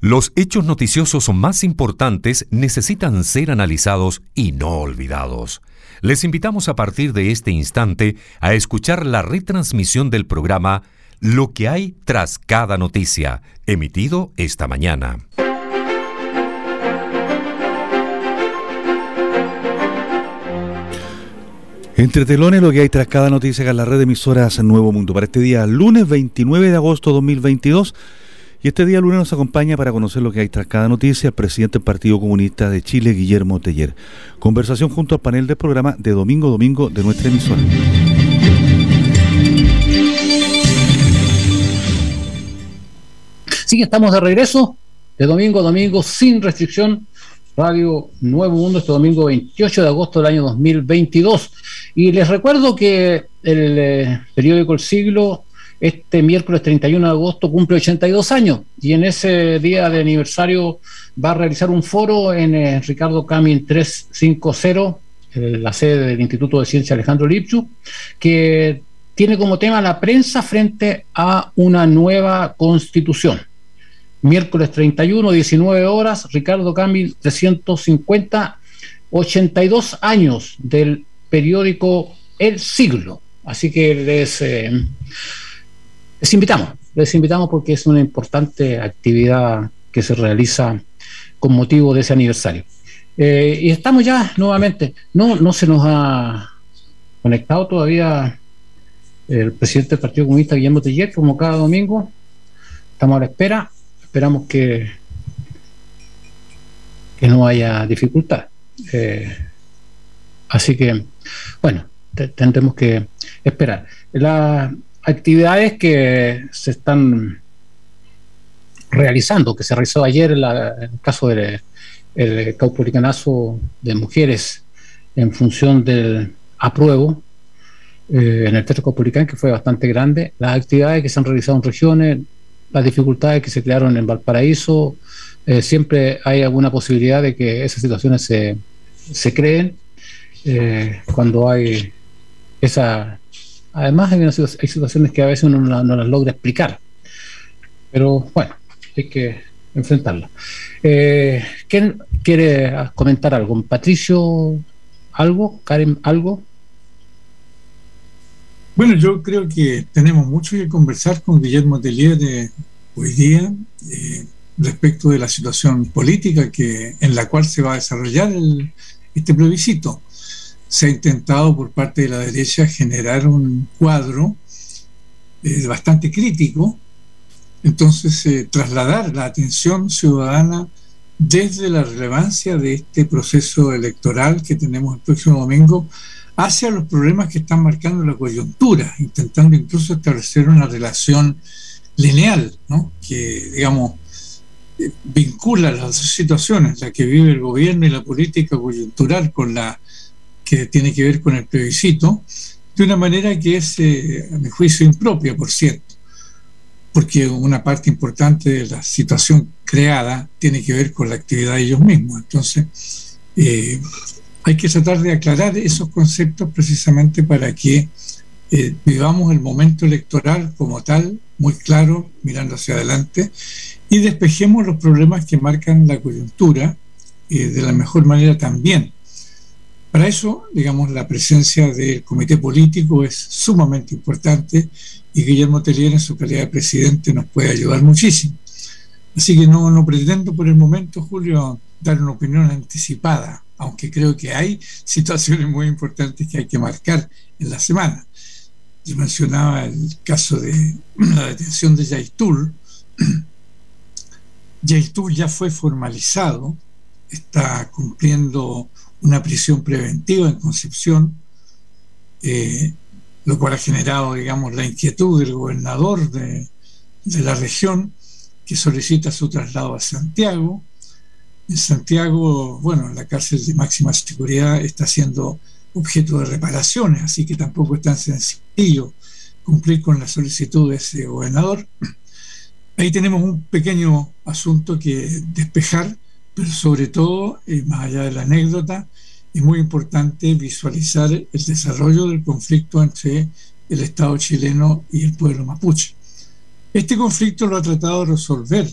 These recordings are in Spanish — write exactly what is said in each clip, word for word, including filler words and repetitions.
Los hechos noticiosos más importantes necesitan ser analizados y no olvidados. Les invitamos a partir de este instante a escuchar la retransmisión del programa Lo que hay tras cada noticia, emitido esta mañana. Entre telones, lo que hay tras cada noticia en la red de emisoras Nuevo Mundo. Para este día, lunes veintinueve de agosto de dos mil veintidós. Y este día lunes nos acompaña para conocer lo que hay tras cada noticia el presidente del Partido Comunista de Chile, Guillermo Teller. Conversación junto al panel del programa de Domingo Domingo de nuestra emisora. Sí, estamos de regreso de Domingo Domingo sin restricción. Radio Nuevo Mundo este domingo veintiocho de agosto del año dos mil veintidós. Y les recuerdo que el eh, periódico El Siglo este miércoles treinta y uno de agosto cumple ochenta y dos años y en ese día de aniversario va a realizar un foro en eh, Ricardo Camin trescientos cincuenta, eh, la sede del Instituto de Ciencia Alejandro Lipschutz, que tiene como tema la prensa frente a una nueva constitución. Miércoles treinta y uno, diecinueve horas, Ricardo Camin trescientos cincuenta, ochenta y dos años del periódico El Siglo. Así que les... Eh, Les invitamos, les invitamos porque es una importante actividad que se realiza con motivo de ese aniversario. Eh, y estamos ya nuevamente, no, no se nos ha conectado todavía el presidente del Partido Comunista, Guillermo Teller, como cada domingo. Estamos a la espera, esperamos que, que no haya dificultad. Eh, así que, bueno, te, tendremos que esperar. La actividades que se están realizando, que se realizó ayer en, la, en el caso del el caupolicanazo de mujeres en función del apruebo eh, en el Teatro Caupolicán, que fue bastante grande, las actividades que se han realizado en regiones, las dificultades que se crearon en Valparaíso, eh, siempre hay alguna posibilidad de que esas situaciones se, se creen eh, cuando hay esa... Además hay, una, hay situaciones que a veces uno no, no las logra explicar, pero bueno, hay que enfrentarlas. Eh, ¿Quién quiere comentar algo? ¿Patricio algo? ¿Karen algo? Bueno, yo creo que tenemos mucho que conversar con Guillermo Teller eh, hoy día eh, respecto de la situación política que en la cual se va a desarrollar el, este plebiscito. Se ha intentado por parte de la derecha generar un cuadro eh, bastante crítico, entonces eh, trasladar la atención ciudadana desde la relevancia de este proceso electoral que tenemos el próximo domingo hacia los problemas que están marcando la coyuntura, intentando incluso establecer una relación lineal, ¿no? Que, digamos, eh, vincula las dos situaciones, la que vive el gobierno y la política coyuntural con la que tiene que ver con el plebiscito, de una manera que es, eh, a mi juicio, impropia, por cierto, porque una parte importante de la situación creada tiene que ver con la actividad de ellos mismos. Entonces, eh, hay que tratar de aclarar esos conceptos precisamente para que eh, vivamos el momento electoral como tal, muy claro, mirando hacia adelante, y despejemos los problemas que marcan la coyuntura eh, de la mejor manera también. Para eso, digamos, la presencia del comité político es sumamente importante y Guillermo Teller, en su calidad de presidente, nos puede ayudar muchísimo. Así que no, no pretendo por el momento, Julio, dar una opinión anticipada, aunque creo que hay situaciones muy importantes que hay que marcar en la semana. Yo mencionaba el caso de la detención de Yaitul. Yaitul ya fue formalizado, está cumpliendo una prisión preventiva en Concepción, eh, lo cual ha generado, digamos, la inquietud del gobernador de, de la región, que solicita su traslado a Santiago. En Santiago, bueno, la cárcel de máxima seguridad está siendo objeto de reparaciones, así que tampoco es tan sencillo cumplir con la solicitud de ese gobernador. Ahí tenemos un pequeño asunto que despejar, pero sobre todo, eh, más allá de la anécdota, es muy importante visualizar el desarrollo del conflicto entre el Estado chileno y el pueblo mapuche. Este conflicto lo ha tratado de resolver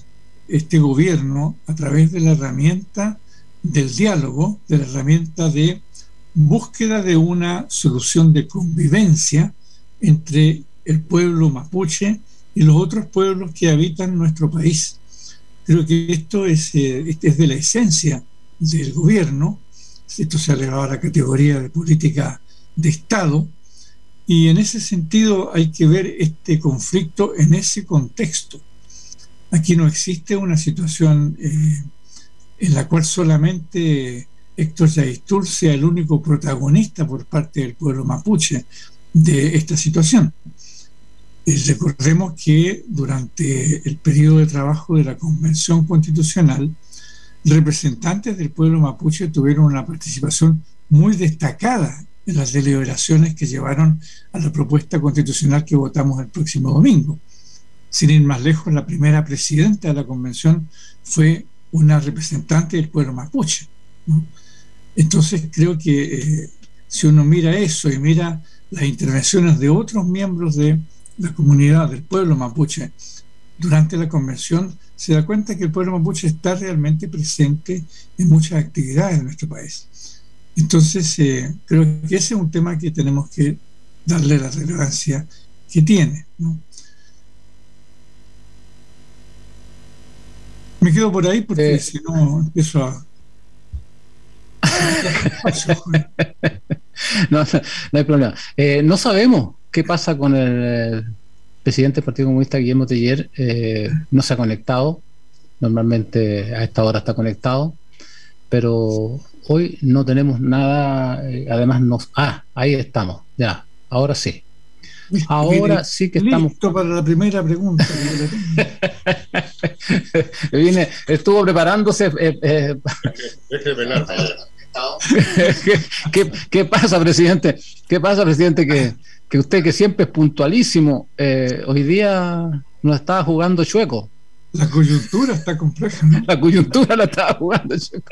este gobierno a través de la herramienta del diálogo, de la herramienta de búsqueda de una solución de convivencia entre el pueblo mapuche y los otros pueblos que habitan nuestro país. Creo que esto es, eh, es de la esencia del gobierno. Esto se ha elevado a la categoría de política de Estado, y en ese sentido hay que ver este conflicto en ese contexto. Aquí no existe una situación eh, en la cual solamente Héctor Yaitul sea el único protagonista por parte del pueblo mapuche de esta situación. Eh, recordemos que durante el periodo de trabajo de la Convención Constitucional, representantes del pueblo mapuche tuvieron una participación muy destacada en las deliberaciones que llevaron a la propuesta constitucional que votamos el próximo domingo. Sin ir más lejos, la primera presidenta de la convención fue una representante del pueblo mapuche, ¿no? Entonces creo que eh, si uno mira eso y mira las intervenciones de otros miembros de la comunidad del pueblo mapuche durante la convención, se da cuenta que el pueblo mapuche está realmente presente en muchas actividades de nuestro país. Entonces, eh, creo que ese es un tema que tenemos que darle la relevancia que tiene, ¿no? Me quedo por ahí porque eh, si no empiezo a... no, no hay problema. Eh, no sabemos qué pasa con el presidente del Partido Comunista, Guillermo Teller. Eh, no se ha conectado. Normalmente a esta hora está conectado, pero hoy no tenemos nada. Eh, además, nos. Ah, ahí estamos. Ya, ahora sí. Ahora sí que estamos. Listo para la primera pregunta. Viene, estuvo preparándose. Eh, eh. ¿Qué, qué, ¿Qué pasa, presidente? ¿Qué pasa, presidente? Que, que usted, que siempre es puntualísimo, eh, hoy día no estaba jugando chueco. La coyuntura está compleja, ¿no? La coyuntura la estaba jugando chueco.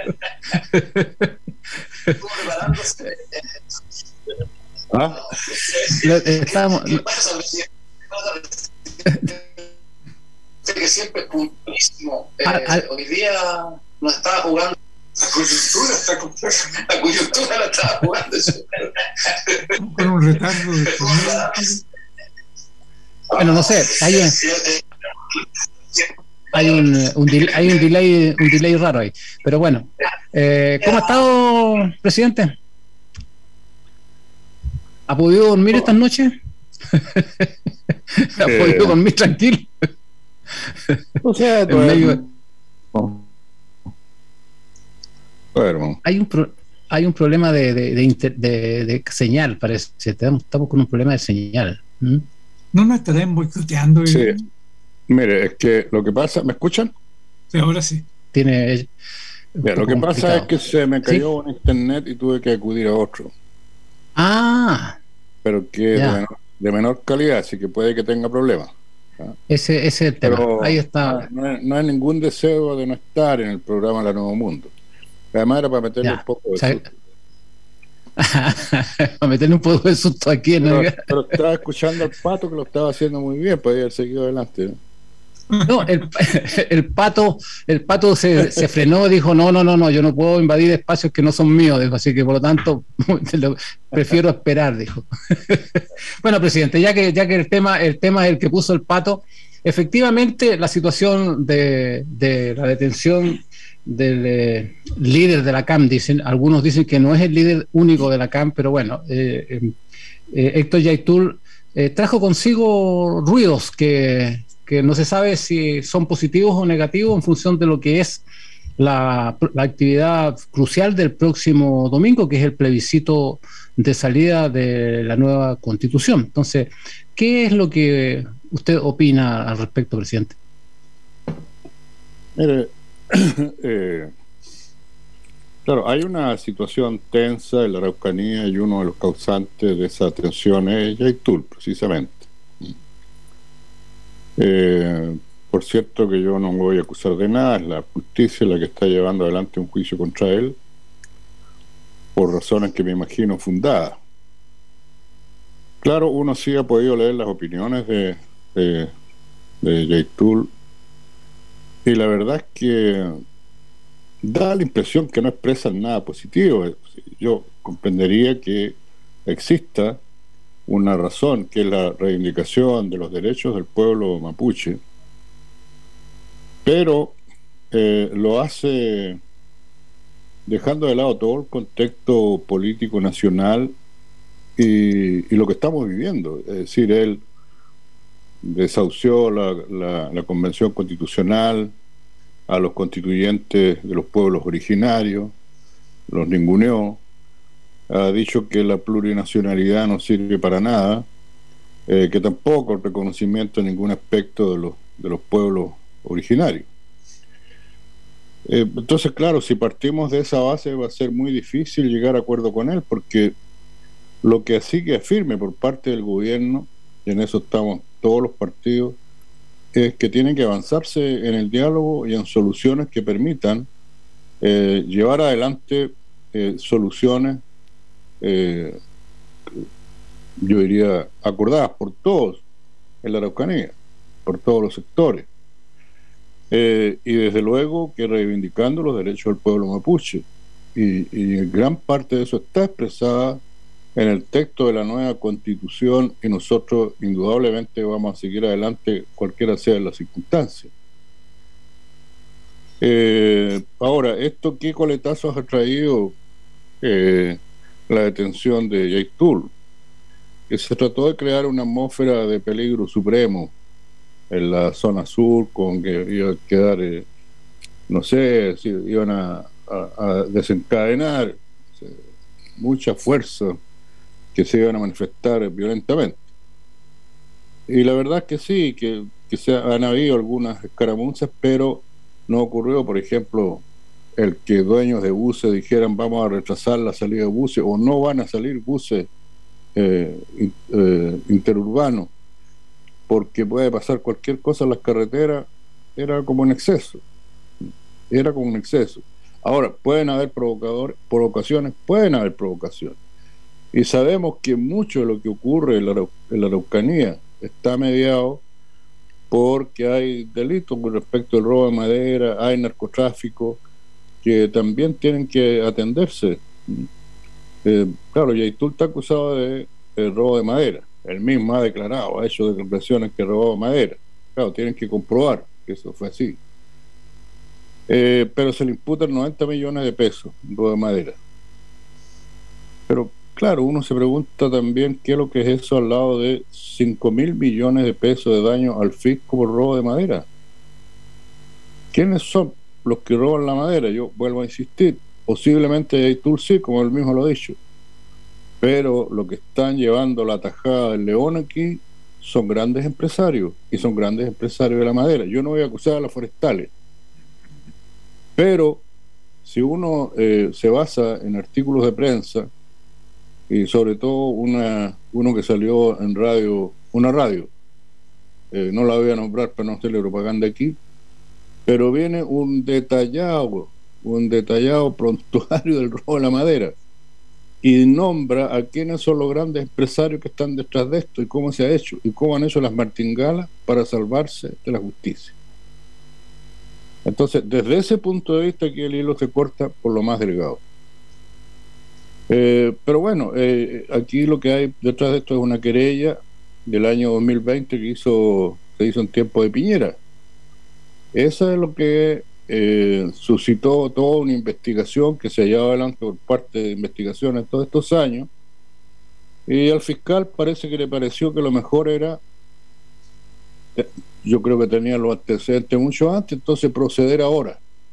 ¿Ah? Estábamos... ¿Qué pasa, presidente? Usted, que siempre es puntualísimo, eh, al, al... hoy día no estaba jugando. La coyuntura está compleja. La coyuntura la estaba jugando. Con un retardo de bueno, no sé, hay un, hay un, un, delay, hay un delay, un delay raro ahí. Pero bueno, eh, ¿cómo ha estado, presidente? ¿Ha podido dormir estas noches? ¿Ha eh, podido dormir tranquilo? O sea, en medio... Bueno. Hay un pro, hay un problema de, de, de, inter, de, de señal, parece. Estamos, estamos con un problema de señal. ¿Mm? No nos estarán boicoteando. Sí. Mire, es que lo que pasa, ¿me escuchan? Sí, ahora sí. Tiene. Mira, lo que complicado. pasa es que se me cayó ¿Sí? un internet y tuve que acudir a otro. Ah. Pero que de menor, de menor calidad, así que puede que tenga problemas. ¿Ah? Ese, ese es el tema. Pero ahí está. No hay, no hay ningún deseo de no estar en el programa La Nuevo Mundo. Además era para meterle ya, un poco de o sea, susto. Para meterle un poco de susto aquí en pero, pero estaba escuchando al Pato que lo estaba haciendo muy bien, podía haber seguido adelante, ¿no? No, el, el pato, el pato se, se frenó, dijo no, no, no, no, yo no puedo invadir espacios que no son míos, dijo, así que por lo tanto prefiero esperar, dijo. Bueno, presidente, ya que, ya que el tema, el tema es el que puso el pato, efectivamente la situación de, de la detención del eh, líder de la C A M, dicen, algunos dicen que no es el líder único de la C A M, pero bueno, eh, eh, eh, Héctor Yaitul eh, trajo consigo ruidos que, que no se sabe si son positivos o negativos en función de lo que es la, la actividad crucial del próximo domingo, que es el plebiscito de salida de la nueva Constitución. Entonces, ¿qué es lo que usted opina al respecto, presidente? Mire, Eh, claro, hay una situación tensa en la Araucanía y uno de los causantes de esa tensión es Yaitul, precisamente. Eh, por cierto que yo no me voy a acusar de nada, es la justicia la que está llevando adelante un juicio contra él por razones que me imagino fundadas. Claro, uno sí ha podido leer las opiniones de, de, de Yaitul y la verdad es que da la impresión que no expresan nada positivo. Yo comprendería que exista una razón, que es la reivindicación de los derechos del pueblo mapuche, pero eh, lo hace dejando de lado todo el contexto político nacional y, y lo que estamos viviendo. Es decir, él desahució la, la, la Convención Constitucional, a los constituyentes de los pueblos originarios, los ninguneó, ha dicho que la plurinacionalidad no sirve para nada, eh, que tampoco el reconocimiento en ningún aspecto de los, de los pueblos originarios. Eh, entonces, claro, si partimos de esa base va a ser muy difícil llegar a acuerdo con él, porque lo que sí que afirme por parte del gobierno, y en eso estamos todos los partidos, es que tienen que avanzarse en el diálogo y en soluciones que permitan eh, llevar adelante eh, soluciones, eh, yo diría, acordadas por todos en la Araucanía, por todos los sectores. Eh, y desde luego que reivindicando los derechos del pueblo mapuche. Y, y gran parte de eso está expresada en el texto de la nueva Constitución, y nosotros indudablemente vamos a seguir adelante cualquiera sean las circunstancias. Eh, ahora, ¿esto qué coletazos ha traído? Eh, la detención de Yaitul, que se trató de crear una atmósfera de peligro supremo en la zona sur, con que iba a quedar, eh, no sé, si iban a, a, a desencadenar o sea, mucha fuerza que se iban a manifestar violentamente. Y la verdad es que sí, que, que se han habido algunas escaramuzas, pero no ocurrió, por ejemplo, el que dueños de buses dijeran vamos a retrasar la salida de buses, o no van a salir buses eh, eh, interurbanos, porque puede pasar cualquier cosa en las carreteras. Era como un exceso, era como un exceso. Ahora, pueden haber provocadores, provocaciones, pueden haber provocaciones. Y sabemos que mucho de lo que ocurre en la, en la Araucanía está mediado porque hay delitos con respecto al robo de madera, hay narcotráfico, que también tienen que atenderse. Eh, claro, Yaitul está acusado de, de robo de madera. Él mismo ha declarado, ha hecho declaraciones que robó madera. Claro, tienen que comprobar que eso fue así. Eh, pero se le imputan noventa millones de pesos en robo de madera. Pero claro, uno se pregunta también qué es lo que es eso al lado de cinco mil millones de pesos de daño al fisco por robo de madera. ¿Quiénes son los que roban la madera? Yo vuelvo a insistir, posiblemente Yaitul sí, como él mismo lo ha dicho, pero lo que están llevando la tajada del león aquí son grandes empresarios, y son grandes empresarios de la madera. Yo no voy a acusar a las forestales, pero si uno eh, se basa en artículos de prensa, y sobre todo una uno que salió en radio, una radio, eh, no la voy a nombrar para no hacerle propaganda aquí, pero viene un detallado, un detallado prontuario del robo de la madera, y nombra a quiénes son los grandes empresarios que están detrás de esto, y cómo se ha hecho, y cómo han hecho las martingalas para salvarse de la justicia. Entonces, desde ese punto de vista, aquí el hilo se corta por lo más delgado. Eh, pero bueno, eh, aquí lo que hay detrás de esto es una querella del año dos mil veinte que hizo, se hizo en tiempo de Piñera. Eso es lo que eh, suscitó toda una investigación que se ha llevado adelante por parte de investigaciones todos estos años, y al fiscal parece que le pareció que lo mejor era, yo creo que tenía los antecedentes mucho antes, entonces proceder ahora.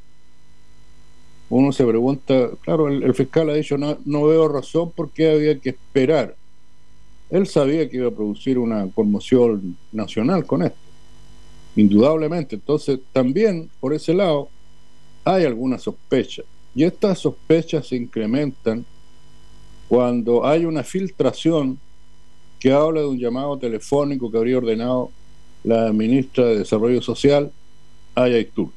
Uno se pregunta, claro, el, el fiscal ha dicho no, no veo razón por qué había que esperar. Él sabía que iba a producir una conmoción nacional con esto, indudablemente. Entonces también por ese lado hay alguna sospecha, y estas sospechas se incrementan cuando hay una filtración que habla de un llamado telefónico que habría ordenado la ministra de Desarrollo Social a Yaitul,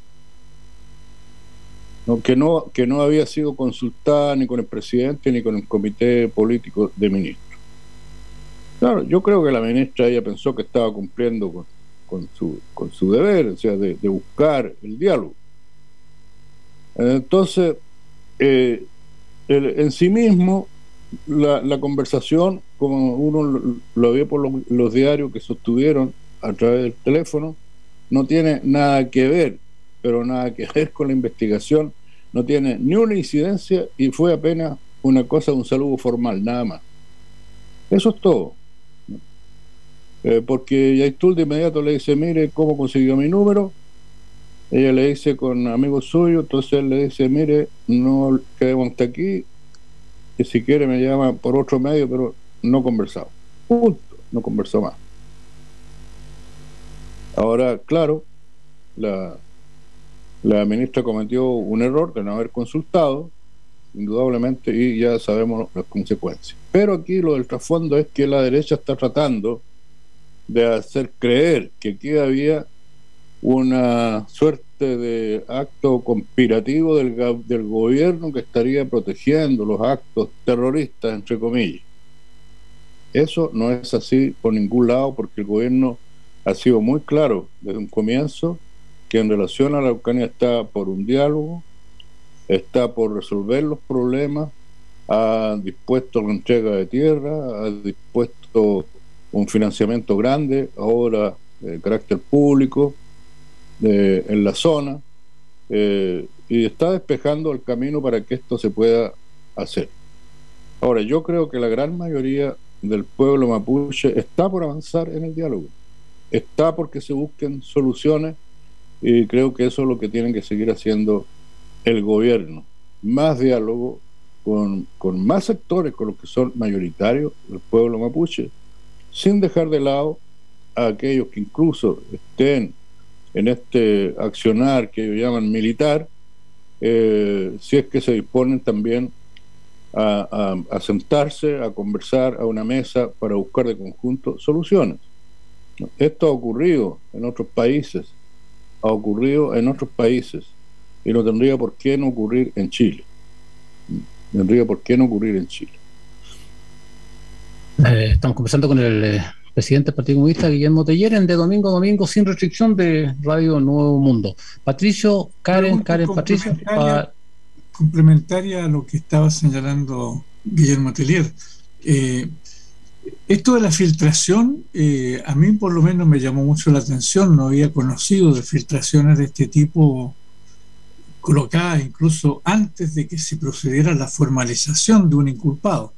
no, que, no, que no había sido consultada ni con el presidente ni con el comité político de ministros. Claro, yo creo que la ministra ella pensó que estaba cumpliendo con, con su, con su deber, o sea, de, de buscar el diálogo. Entonces, eh, el, en sí mismo, la, la conversación, como uno lo, lo ve por los, los diarios que sostuvieron a través del teléfono, no tiene nada que ver, pero nada que ver con la investigación, no tiene ni una incidencia y fue apenas una cosa de un saludo formal, nada más. Eso es todo. Eh, porque Yaitul de inmediato le dice, mire cómo consiguió mi número. Ella le dice con amigos suyos, entonces él le dice, mire, no quedemos hasta aquí, que si quiere me llama por otro medio, pero no conversamos. Punto, no conversó más. Ahora, claro, la, la ministra cometió un error de no haber consultado, indudablemente, y ya sabemos las consecuencias. Pero aquí lo del trasfondo es que la derecha está tratando de hacer creer que aquí había una suerte de acto conspirativo del, del gobierno que estaría protegiendo los actos terroristas, entre comillas. Eso no es así por ningún lado, porque el gobierno ha sido muy claro desde un comienzo que en relación a la Araucanía está por un diálogo, está por resolver los problemas, ha dispuesto la entrega de tierra, ha dispuesto un financiamiento grande, ahora de carácter público, de, en la zona, eh, y está despejando el camino para que esto se pueda hacer. Ahora, yo creo que la gran mayoría del pueblo mapuche está por avanzar en el diálogo, está porque se busquen soluciones, y creo que eso es lo que tienen que seguir haciendo el gobierno, más diálogo con, con más sectores, con los que son mayoritarios del pueblo mapuche, sin dejar de lado a aquellos que incluso estén en este accionar que ellos llaman militar, eh, si es que se disponen también a, a, a sentarse, a conversar a una mesa para buscar de conjunto soluciones. Esto ha ocurrido en otros países, ha ocurrido en otros países, y no tendría por qué no ocurrir en Chile. No tendría por qué no ocurrir en Chile. Eh, estamos conversando con el eh, presidente del Partido Comunista, Guillermo Telleren, de Domingo a Domingo sin restricción de Radio Nuevo Mundo. Patricio, Karen, Karen, Patricio. Pa... Complementaria a lo que estaba señalando Guillermo Tellier. Eh, esto de la filtración, eh, a mí por lo menos me llamó mucho la atención, no había conocido de filtraciones de este tipo colocadas incluso antes de que se procediera a la formalización de un inculpado.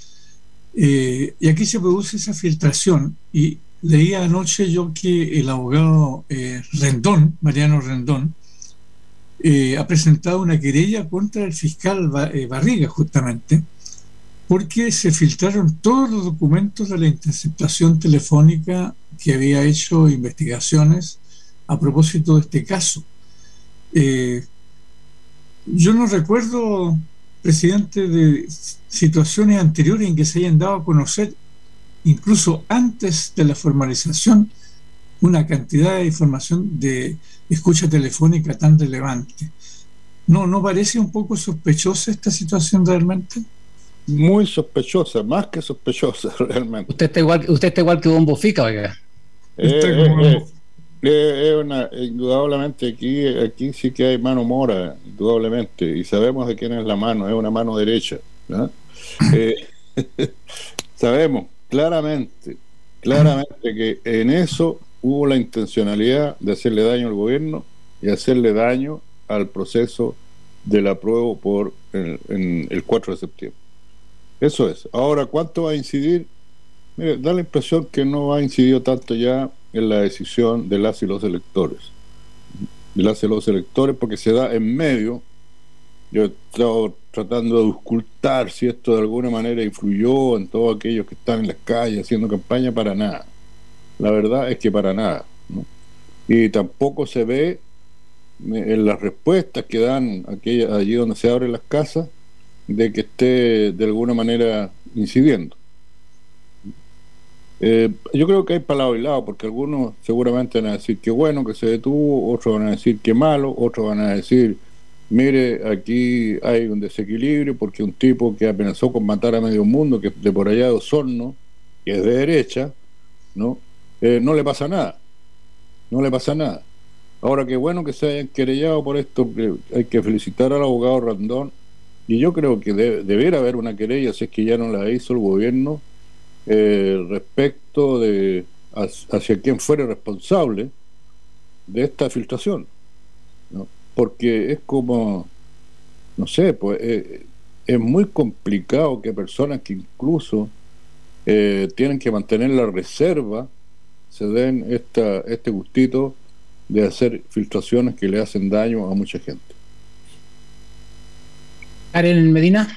Eh, y aquí se produce esa filtración, y leía anoche yo que el abogado eh, Rendón, Mariano Rendón, eh, ha presentado una querella contra el fiscal Barriga, justamente, porque se filtraron todos los documentos de la interceptación telefónica que había hecho investigaciones a propósito de este caso. Eh, yo no recuerdo, presidente, de situaciones anteriores en que se hayan dado a conocer, incluso antes de la formalización, una cantidad de información de escucha telefónica tan relevante. ¿No, no parece un poco sospechosa esta situación realmente? Muy sospechosa, más que sospechosa realmente. Usted está igual, usted está igual que Don Bofica, oiga. Eh, eh, eh, es una, indudablemente aquí, aquí sí que hay mano mora, indudablemente, y sabemos de quién es la mano, es una mano derecha, ¿no? eh, sabemos claramente, claramente que en eso hubo la intencionalidad de hacerle daño al gobierno y hacerle daño al proceso del apruebo por el, en el cuatro de septiembre. Eso es. Ahora, ¿cuánto va a incidir? Mire, da la impresión que no ha incidido tanto ya en la decisión de las y los electores. De las y los electores, porque se da en medio. Yo he estado tratando de ocultar si esto de alguna manera influyó en todos aquellos que están en las calles haciendo campaña, para nada. La verdad es que para nada, ¿no? Y tampoco se ve en las respuestas que dan aquella, allí donde se abren las casas, de que esté de alguna manera incidiendo. Eh, yo creo que hay para lado y lado, porque algunos seguramente van a decir que bueno que se detuvo, otros van a decir que malo, otros van a decir, mire, aquí hay un desequilibrio porque un tipo que amenazó con matar a medio mundo, que es de por allá de Osorno, que es de derecha, ¿no? Eh, no le pasa nada. no le pasa nada. Ahora, qué bueno que se hayan querellado por esto, hay que felicitar al abogado Randón, y yo creo que debe, debería haber una querella, si es que ya no la hizo el gobierno, eh, respecto de hacia quién fuera responsable de esta filtración, ¿no? Porque es como, no sé, pues eh, es muy complicado que personas que incluso eh, tienen que mantener la reserva se den esta, este gustito de hacer filtraciones que le hacen daño a mucha gente. Karen Medina.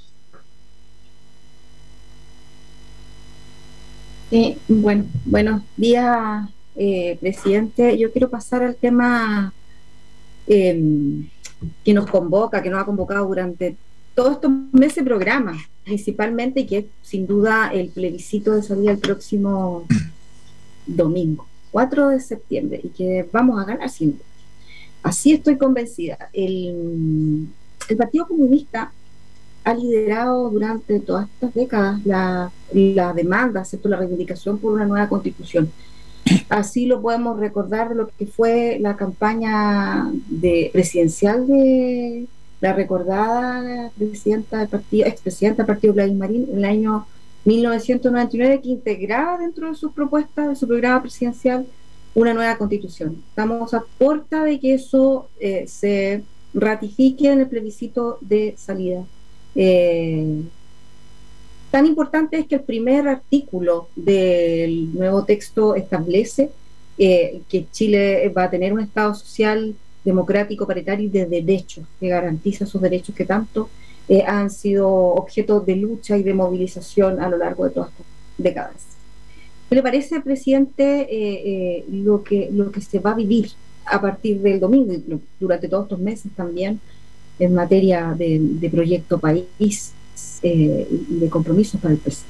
Sí, bueno, buenos días, eh, presidente. Yo quiero pasar al tema eh, que nos convoca, que nos ha convocado durante todos estos meses de programa, principalmente, y que es sin duda el plebiscito de salida el próximo domingo, cuatro de septiembre, y que vamos a ganar sin duda. Así estoy convencida. El, el Partido Comunista ha liderado durante todas estas décadas la, la demanda, ¿cierto?, la reivindicación por una nueva constitución. Así lo podemos recordar de lo que fue la campaña de, presidencial de la recordada presidenta del partido, expresidenta del partido Gladys Marín, en el año mil novecientos noventa y nueve, que integraba dentro de sus propuestas, de su programa presidencial, una nueva constitución. Estamos a puerta de que eso eh, se ratifique en el plebiscito de salida. Eh, tan importante es que el primer artículo del nuevo texto establece eh, que Chile va a tener un Estado social, democrático, paritario y de derechos, que garantiza esos derechos que tanto eh, han sido objeto de lucha y de movilización a lo largo de todas estas décadas. ¿Qué le parece, presidente, eh, eh, lo que, lo que se va a vivir a partir del domingo y durante todos estos meses también en materia de, de proyecto país eh, y de compromisos para el presidente?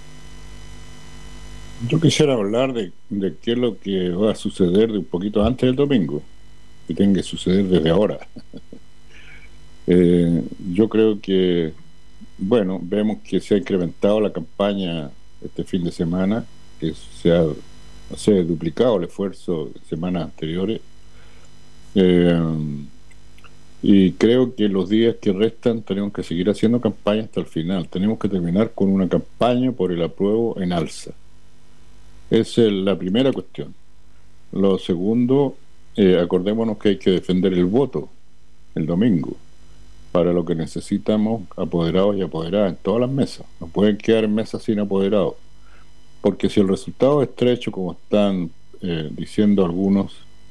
Yo quisiera hablar de, de qué es lo que va a suceder de un poquito antes del domingo, que tenga que suceder desde ahora. eh, yo creo que, bueno, vemos que se ha incrementado la campaña este fin de semana, que se ha, se ha duplicado el esfuerzo de semanas anteriores. Eh, y creo que los días que restan tenemos que seguir haciendo campaña hasta el final. Tenemos que terminar con una campaña por el apruebo en alza. Esa es la primera cuestión. Lo segundo, eh, acordémonos que hay que defender el voto el domingo, para lo que necesitamos apoderados y apoderadas en todas las mesas. No pueden quedar en mesas sin apoderados, porque si el resultado es estrecho, como están eh, diciendo algunos,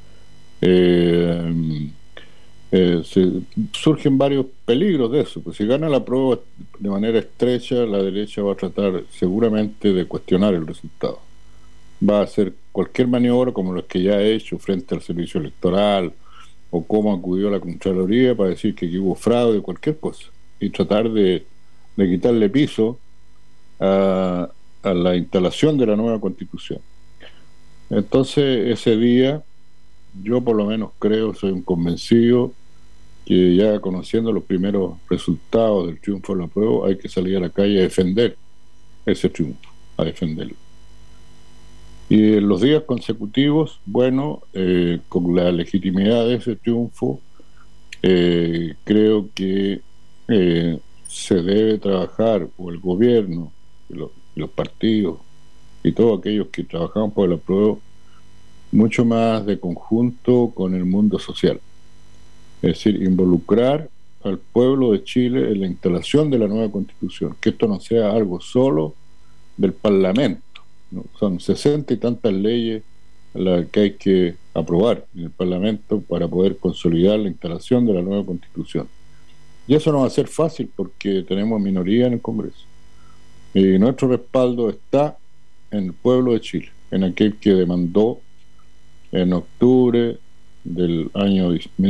eh, eh, se, surgen varios peligros de eso. Pues si gana la prueba de manera estrecha, la derecha va a tratar seguramente de cuestionar el resultado. Va a hacer cualquier maniobra, como los que ya ha hecho frente al servicio electoral, o cómo acudió a la Contraloría para decir que aquí hubo fraude, cualquier cosa, y tratar de, de quitarle piso a, a la instalación de la nueva Constitución. Entonces, ese día, yo por lo menos creo, soy un convencido, que ya conociendo los primeros resultados del triunfo de la prueba, hay que salir a la calle a defender ese triunfo, a defenderlo. Y en los días consecutivos, bueno, eh, con la legitimidad de ese triunfo, eh, creo que eh, se debe trabajar, o el gobierno, y los, y los partidos, y todos aquellos que trabajamos por el apruebo, mucho más de conjunto con el mundo social. Es decir, involucrar al pueblo de Chile en la instalación de la nueva Constitución, que esto no sea algo solo del Parlamento. ¿No? Son sesenta y tantas leyes las que hay que aprobar en el Parlamento para poder consolidar la instalación de la nueva Constitución. Y eso no va a ser fácil porque tenemos minoría en el Congreso. Y nuestro respaldo está en el pueblo de Chile, en aquel que demandó en octubre del año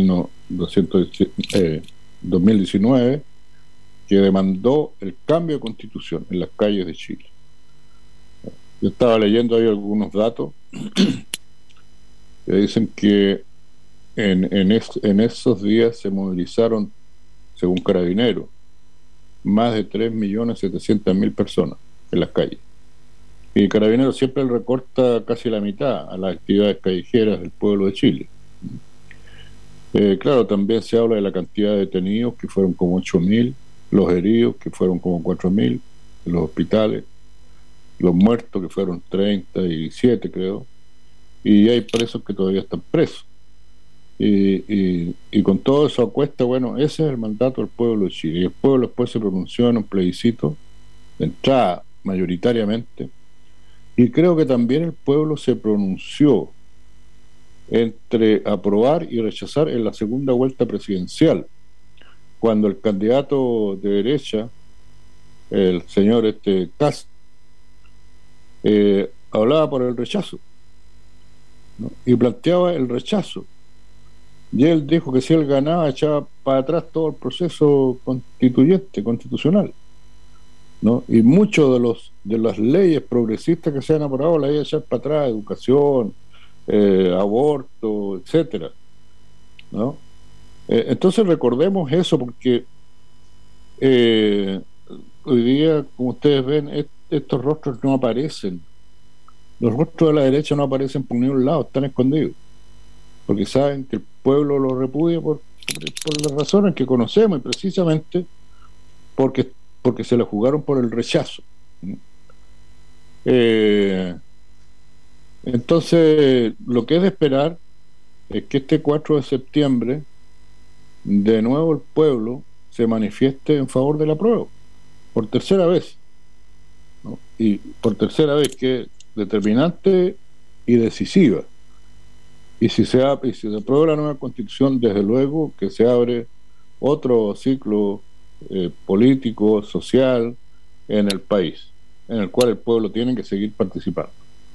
dos mil diecinueve, que demandó el cambio de Constitución en las calles de Chile. Yo estaba leyendo ahí algunos datos que dicen que en, en, es, en esos días se movilizaron, según Carabineros, más de tres millones setecientas mil personas en las calles. Y Carabineros siempre le recorta casi la mitad a las actividades callejeras del pueblo de Chile. Eh, claro, también se habla de la cantidad de detenidos, que fueron como ocho mil, los heridos, que fueron como cuatro mil, en los hospitales, los muertos, que fueron treinta y siete, creo, y hay presos que todavía están presos. Y, y, y con todo eso a cuesta, bueno, ese es el mandato del pueblo de Chile. Y el pueblo después se pronunció en un plebiscito, de entrada mayoritariamente, y creo que también el pueblo se pronunció entre aprobar y rechazar en la segunda vuelta presidencial, cuando el candidato de derecha, el señor este Kast, eh, hablaba por el rechazo, ¿no? Y planteaba el rechazo, y él dijo que si él ganaba echaba para atrás todo el proceso constituyente, constitucional, ¿no? Y muchos de los de las leyes progresistas que se han aprobado las iba a echar para atrás, educación, eh, aborto, etcétera, ¿no? Eh, entonces recordemos eso, porque eh, hoy día, como ustedes ven, est estos rostros no aparecen. Los rostros de la derecha no aparecen por ningún lado, están escondidos, porque saben que el pueblo los repudia por, por, por las razones que conocemos, y precisamente porque, porque se la jugaron por el rechazo. Eh, entonces, lo que es de esperar es que este cuatro de septiembre de nuevo el pueblo se manifieste en favor del apruebo, por tercera vez, ¿no? Y por tercera vez, que es determinante y decisiva. Y si se, y si se aprueba la nueva constitución, desde luego que se abre otro ciclo eh, político, social en el país, en el cual el pueblo tiene que seguir participando.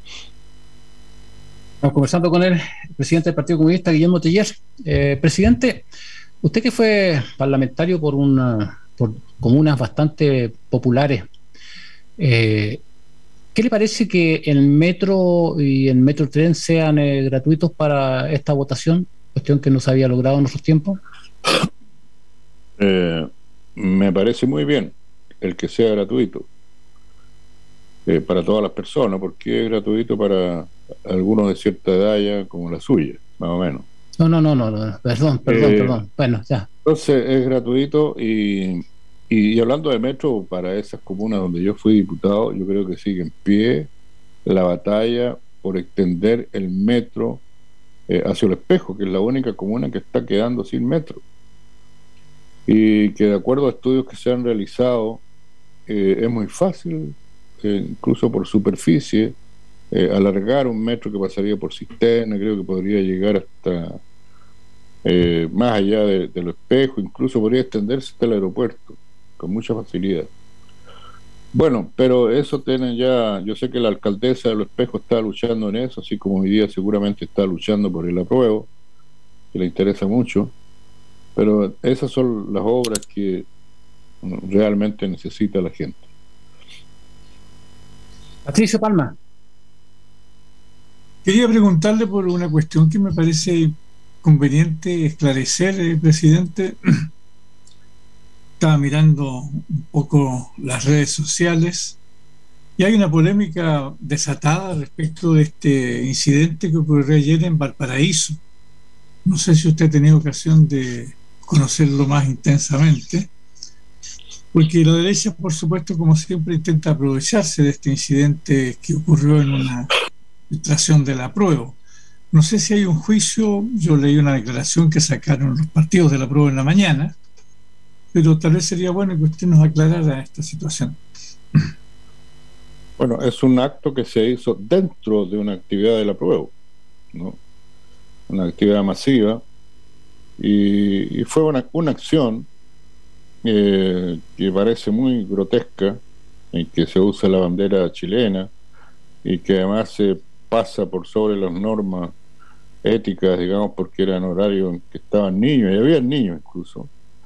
Estamos conversando con el presidente del Partido Comunista, Guillermo Teller. Eh, presidente, usted que fue parlamentario por, una, por comunas bastante populares, eh, ¿qué le parece que el metro y el metro tren sean eh, gratuitos para esta votación? Cuestión que no se había logrado en otros tiempos. Eh, me parece muy bien el que sea gratuito eh, para todas las personas, porque es gratuito para algunos de cierta edad ya, como la suya, más o menos. No, no, no, no, no. perdón, perdón, eh, perdón. Bueno, ya. Entonces es gratuito y, y, y hablando de metro, para esas comunas donde yo fui diputado, yo creo que sigue en pie la batalla por extender el metro eh, hacia el Espejo, que es la única comuna que está quedando sin metro. Y que de acuerdo a estudios que se han realizado, eh, es muy fácil, eh, incluso por superficie, eh, alargar un metro que pasaría por Cisterna. Creo que podría llegar hasta eh, más allá de, de los Espejos, incluso podría extenderse hasta el aeropuerto con mucha facilidad. Bueno, pero eso tiene ya, yo sé que la alcaldesa de Los Espejos está luchando en eso, así como hoy día seguramente está luchando por el apruebo, que le interesa mucho, pero esas son las obras que realmente necesita la gente. Patricio Palma. Quería preguntarle por una cuestión que me parece conveniente esclarecer, eh, presidente. Estaba mirando un poco las redes sociales y hay una polémica desatada respecto de este incidente que ocurrió ayer en Valparaíso. No sé si usted ha tenido ocasión de conocerlo más intensamente, porque la derecha, por supuesto, como siempre, intenta aprovecharse de este incidente que ocurrió en una filtración del apruebo. No sé si hay un juicio. Yo leí una declaración que sacaron los partidos del apruebo en la mañana, pero tal vez sería bueno que usted nos aclarara esta situación. Bueno, es un acto que se hizo dentro de una actividad del apruebo, ¿no? Una actividad masiva, y, y fue una, una acción eh, que parece muy grotesca, en que se usa la bandera chilena y que además se pasa por sobre las normas éticas, digamos, porque era en horario en que estaban niños, y había niños incluso.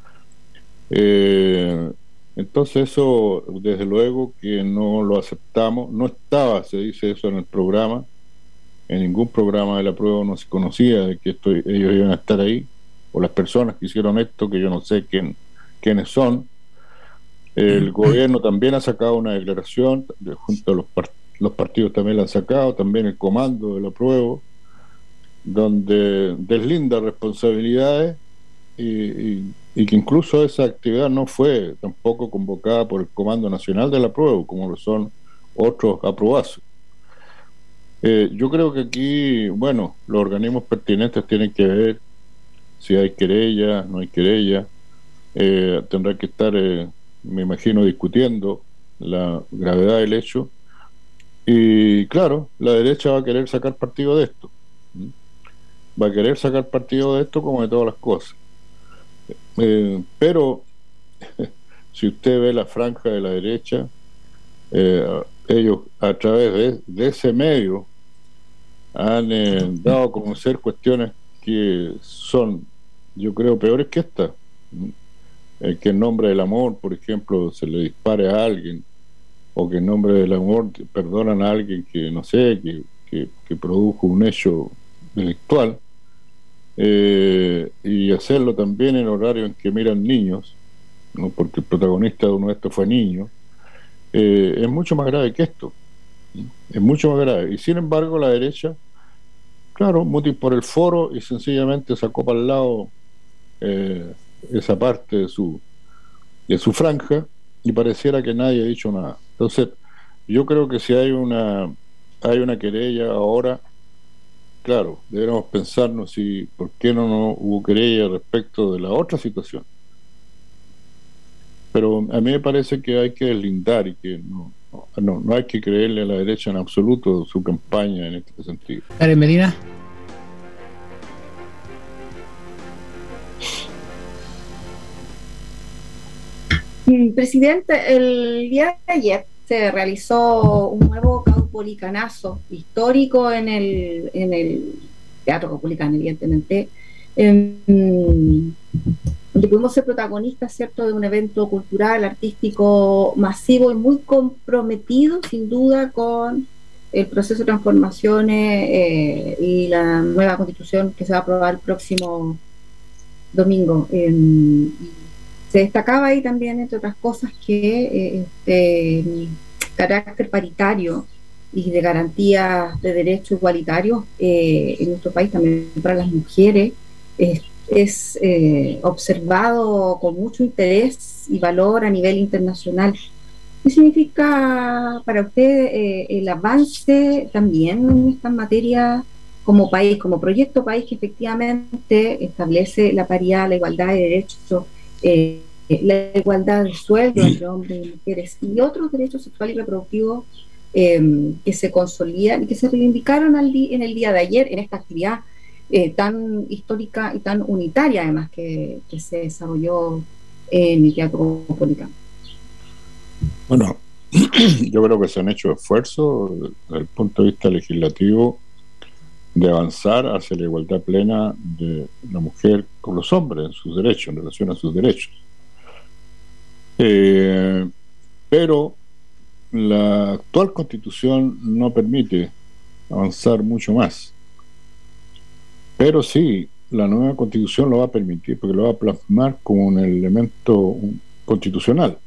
Eh, entonces eso, desde luego que no lo aceptamos. No estaba, se dice eso en el programa, en ningún programa de la prueba no se conocía de que esto, ellos iban a estar ahí, o las personas que hicieron esto, que yo no sé quién, quiénes son. El gobierno también ha sacado una declaración de, junto a los, los partidos también la han sacado, también el comando del apruebo, donde deslinda responsabilidades y, y, y que incluso esa actividad no fue tampoco convocada por el Comando Nacional del Apruebo, como lo son otros aprobazos. Eh, yo creo que aquí, bueno, los organismos pertinentes tienen que ver si hay querella, no hay querella, eh, tendrá que estar, eh, me imagino, discutiendo la gravedad del hecho, y claro, la derecha va a querer sacar partido de esto, ¿Mm? va a querer sacar partido de esto como de todas las cosas, eh, pero si usted ve la franja de la derecha, eh, ellos a través de, de ese medio han eh, dado a conocer cuestiones que son, yo creo, peores que esta, eh, que en nombre del amor, por ejemplo, se le dispare a alguien, o que en nombre del amor perdonan a alguien que, no sé, que, que, que produjo un hecho delictual, eh, y hacerlo también en horario en que miran niños, ¿no? Porque el protagonista de uno de estos fue niño, eh, es mucho más grave que esto, ¿no? Es mucho más grave, y sin embargo la derecha, claro, mutis por el foro, y sencillamente sacó para el lado eh, esa parte de su de su franja, y pareciera que nadie ha dicho nada. Entonces yo creo que si hay una hay una querella ahora, claro, deberíamos pensarnos si por qué no, no hubo querella respecto de la otra situación, pero a mí me parece que hay que deslindar y que no, no, no hay que creerle a la derecha en absoluto su campaña en este sentido. Karen Medina. Presidente, el día de ayer se realizó un nuevo caupolicanazo histórico en el, en el Teatro Caupolicán, evidentemente, en, donde pudimos ser protagonistas, ¿cierto?, de un evento cultural, artístico, masivo y muy comprometido, sin duda, con el proceso de transformaciones eh, y la nueva constitución que se va a aprobar el próximo domingo. Eh, se destacaba ahí también, entre otras cosas, que eh, este carácter paritario y de garantías de derechos igualitarios eh, en nuestro país, también para las mujeres, eh, es eh, observado con mucho interés y valor a nivel internacional. ¿Qué significa para usted eh, el avance también en esta materia como país, como proyecto país que efectivamente establece la paridad, la igualdad de derechos, eh, la igualdad de sueldo entre hombres y mujeres y otros derechos sexuales y reproductivos eh, que se consolidan y que se reivindicaron al en el día de ayer en esta actividad eh, tan histórica y tan unitaria además que, que se desarrolló en el Teatro Caupolicán? Bueno, yo creo que se han hecho esfuerzos desde el punto de vista legislativo de avanzar hacia la igualdad plena de la mujer con los hombres en sus derechos, en relación a sus derechos. Eh, pero la actual Constitución no permite avanzar mucho más. Pero sí, la nueva Constitución lo va a permitir porque lo va a plasmar como un elemento constitucional.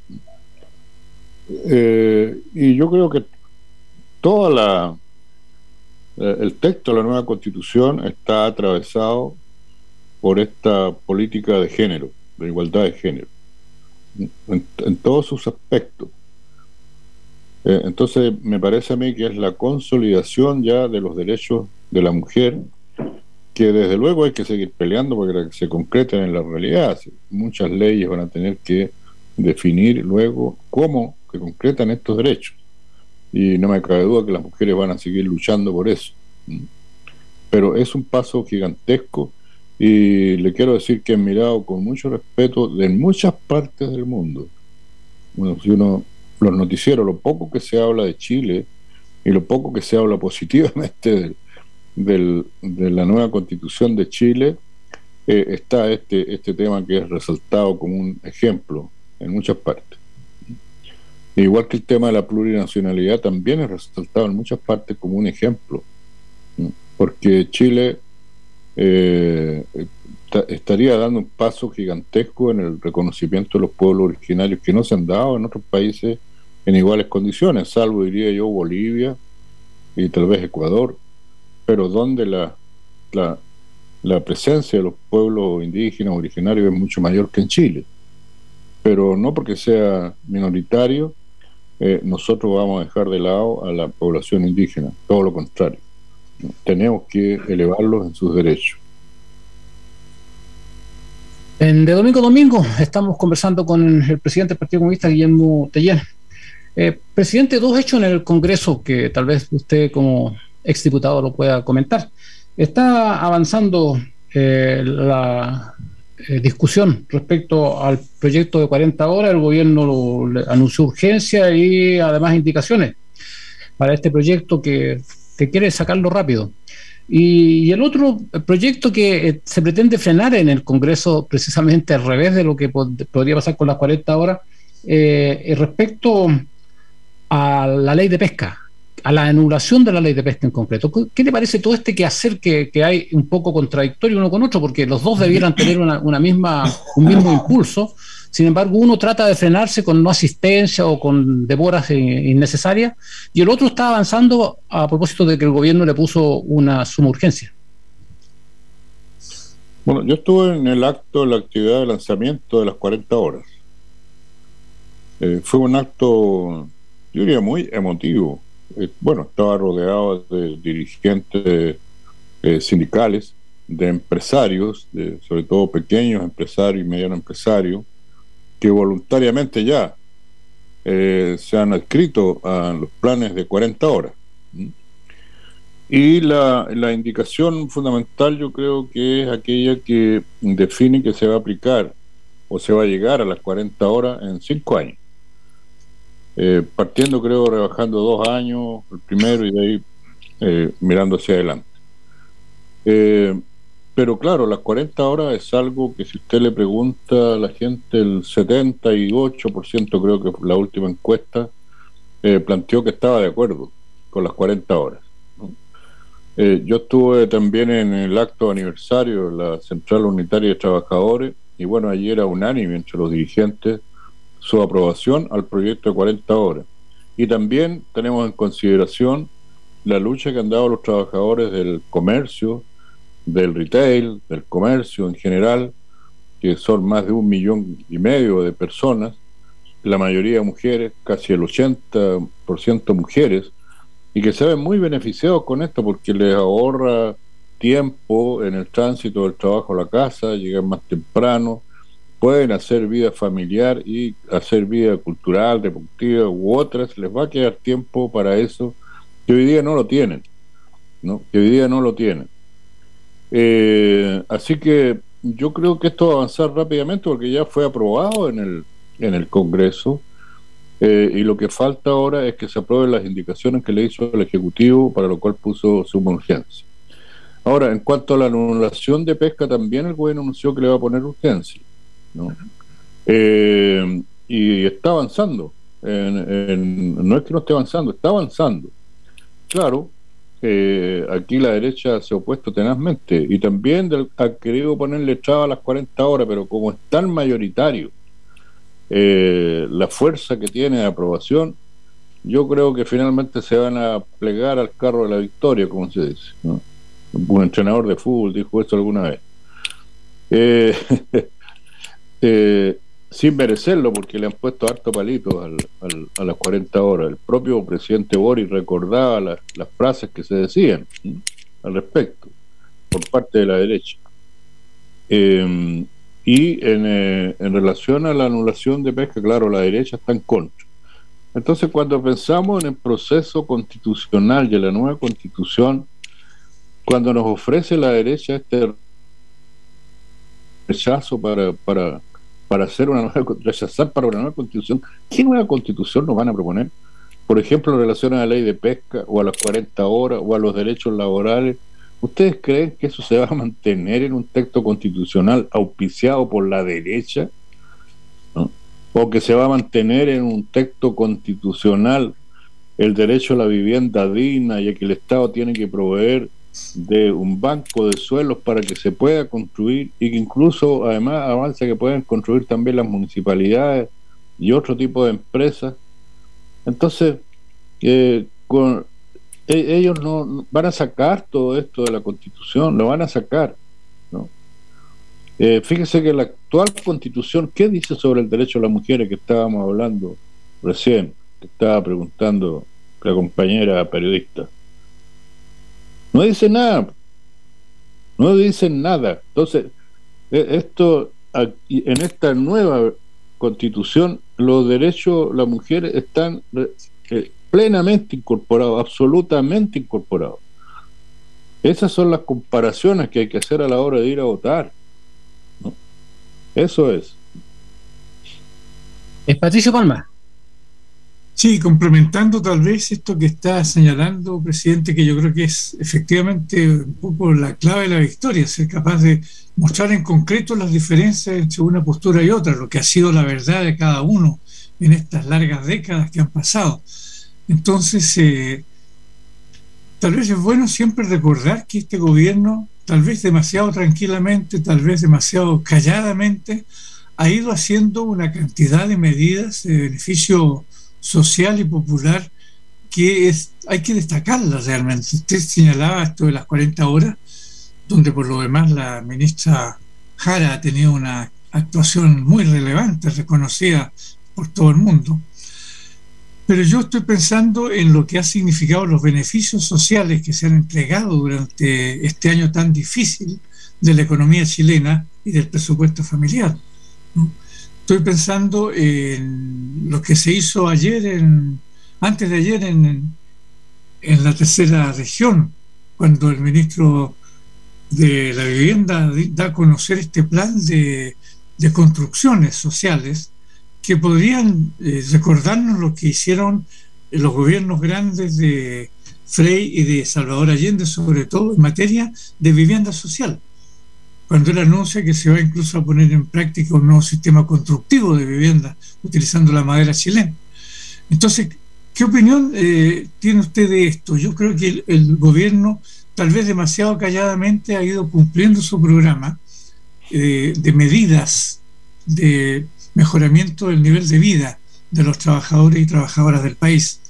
Eh, y yo creo que toda la el texto de la nueva Constitución está atravesado por esta política de género, de igualdad de género, en, en todos sus aspectos. Eh, entonces me parece a mí que es la consolidación ya de los derechos de la mujer, que desde luego hay que seguir peleando para que se concreten en la realidad. Muchas leyes van a tener que definir luego cómo se concretan estos derechos, y no me cabe duda que las mujeres van a seguir luchando por eso, pero es un paso gigantesco, y le quiero decir que he mirado con mucho respeto de muchas partes del mundo. Bueno, si uno, los noticieros, lo poco que se habla de Chile y lo poco que se habla positivamente de, del, de la nueva Constitución de Chile, eh, está este, este tema que es resaltado como un ejemplo en muchas partes. Igual que el tema de la plurinacionalidad también es resaltado en muchas partes como un ejemplo, porque Chile eh, estaría dando un paso gigantesco en el reconocimiento de los pueblos originarios que no se han dado en otros países en iguales condiciones, salvo, diría yo, Bolivia y tal vez Ecuador, pero donde la, la, la presencia de los pueblos indígenas originarios es mucho mayor que en Chile. Pero no porque sea minoritario, eh, nosotros vamos a dejar de lado a la población indígena, todo lo contrario. Tenemos que elevarlos en sus derechos. En De Domingo a Domingo estamos conversando con el presidente del Partido Comunista, Guillermo Tellez. Eh, presidente, dos hechos en el Congreso que tal vez usted como exdiputado lo pueda comentar. Está avanzando eh, la eh, discusión respecto al proyecto de cuarenta horas. El gobierno lo, le anunció urgencia y además indicaciones para este proyecto que, que quiere sacarlo rápido. Y, y el otro proyecto que eh, se pretende frenar en el Congreso, precisamente al revés de lo que pod- podría pasar con las cuarenta horas, eh, respecto a la ley de pesca, a la anulación de la ley de pesca en concreto. ¿Qué le parece todo este quehacer que, que hay un poco contradictorio uno con otro? Porque los dos debieran tener una, una misma, un mismo impulso. Sin embargo, uno trata de frenarse con no asistencia o con demoras innecesarias, y el otro está avanzando a propósito de que el gobierno le puso una suma urgencia. Bueno, yo estuve en el acto, la actividad de lanzamiento de las cuarenta horas. Eh, fue un acto, yo diría, muy emotivo. Eh, bueno, estaba rodeado de dirigentes eh, sindicales, de empresarios, de, sobre todo pequeños empresarios y medianos empresarios, que voluntariamente ya eh, se han adscrito a los planes de cuarenta horas. Y la, la indicación fundamental yo creo que es aquella que define que se va a aplicar o se va a llegar a las cuarenta horas en cinco años. Eh, partiendo, creo, rebajando dos años, el primero, y de ahí eh, mirando hacia adelante. Eh, Pero claro, las cuarenta horas es algo que si usted le pregunta a la gente, el setenta y ocho por ciento, creo que la última encuesta, eh, planteó que estaba de acuerdo con las cuarenta horas, ¿no? Eh, yo estuve también en el acto aniversario de la Central Unitaria de Trabajadores, y bueno, allí era unánime entre los dirigentes su aprobación al proyecto de cuarenta horas. Y también tenemos en consideración la lucha que han dado los trabajadores del comercio, del retail, del comercio en general, que son más de un millón y medio de personas, la mayoría mujeres, casi el ochenta por ciento mujeres, y que se ven muy beneficiados con esto porque les ahorra tiempo en el tránsito del trabajo a la casa, llegan más temprano, pueden hacer vida familiar y hacer vida cultural, deportiva u otras, les va a quedar tiempo para eso, que hoy día no lo tienen, ¿no? Que hoy día no lo tienen. Eh, así que yo creo que esto va a avanzar rápidamente porque ya fue aprobado en el, en el Congreso, eh, y lo que falta ahora es que se aprueben las indicaciones que le hizo el Ejecutivo, para lo cual puso suma urgencia. Ahora, en cuanto a la anulación de pesca, también el gobierno anunció que le va a poner urgencia, ¿no? Eh, y está avanzando, en, en, no es que no esté avanzando, está avanzando. Claro, Eh, aquí la derecha se ha opuesto tenazmente y también del, ha querido ponerle traba a las cuarenta horas, pero como es tan mayoritario eh, la fuerza que tiene de aprobación, yo creo que finalmente se van a plegar al carro de la victoria, como se dice, ¿no? Un entrenador de fútbol dijo esto alguna vez, eh, eh, sin merecerlo, porque le han puesto harto palitos al, al, a las cuarenta horas. El propio presidente Boric recordaba las, las frases que se decían, ¿sí?, al respecto por parte de la derecha. Eh, y en, eh, en relación a la anulación de pesca, claro, la derecha está en contra. Entonces, cuando pensamos en el proceso constitucional y en la nueva constitución, cuando nos ofrece la derecha este rechazo para... para para hacer una nueva, rechazar para una nueva constitución, ¿qué nueva constitución nos van a proponer? Por ejemplo, en relación a la ley de pesca, o a las cuarenta horas, o a los derechos laborales. ¿Ustedes creen que eso se va a mantener en un texto constitucional auspiciado por la derecha? ¿No? ¿O que se va a mantener en un texto constitucional el derecho a la vivienda digna y a que el Estado tiene que proveer de un banco de suelos para que se pueda construir, y que incluso además avanza que pueden construir también las municipalidades y otro tipo de empresas? Entonces, eh, con, e, ellos no van a sacar todo esto de la Constitución, lo van a sacar, ¿no? Eh, fíjese que la actual Constitución, ¿qué dice sobre el derecho de las mujeres que estábamos hablando recién? Que estaba preguntando la compañera periodista. No dice nada, no dice nada. Entonces, esto, en esta nueva Constitución, los derechos de las mujeres están eh, plenamente incorporados, absolutamente incorporados. Esas son las comparaciones que hay que hacer a la hora de ir a votar, ¿no? Eso es. Es Patricio Palma. Sí, complementando tal vez esto que está señalando, presidente, que yo creo que es efectivamente un poco la clave de la victoria, ser capaz de mostrar en concreto las diferencias entre una postura y otra, lo que ha sido la verdad de cada uno en estas largas décadas que han pasado. Entonces, eh, tal vez es bueno siempre recordar que este gobierno, tal vez demasiado tranquilamente, tal vez demasiado calladamente, ha ido haciendo una cantidad de medidas de beneficio social y popular que es, hay que destacarlas realmente. Usted señalaba esto de las cuarenta horas, donde por lo demás la ministra Jara ha tenido una actuación muy relevante, reconocida por todo el mundo. Pero yo estoy pensando en lo que ha significado los beneficios sociales que se han entregado durante este año tan difícil de la economía chilena y del presupuesto familiar, ¿no? Estoy pensando en lo que se hizo ayer, en, antes de ayer, en, en la tercera región, cuando el ministro de la Vivienda da a conocer este plan de, de construcciones sociales que podrían eh, recordarnos lo que hicieron los gobiernos grandes de Frei y de Salvador Allende, sobre todo en materia de vivienda social, cuando él anuncia que se va incluso a poner en práctica un nuevo sistema constructivo de vivienda utilizando la madera chilena. Entonces, ¿qué opinión eh, tiene usted de esto? Yo creo que el, el gobierno, tal vez demasiado calladamente, ha ido cumpliendo su programa eh, de medidas de mejoramiento del nivel de vida de los trabajadores y trabajadoras del país.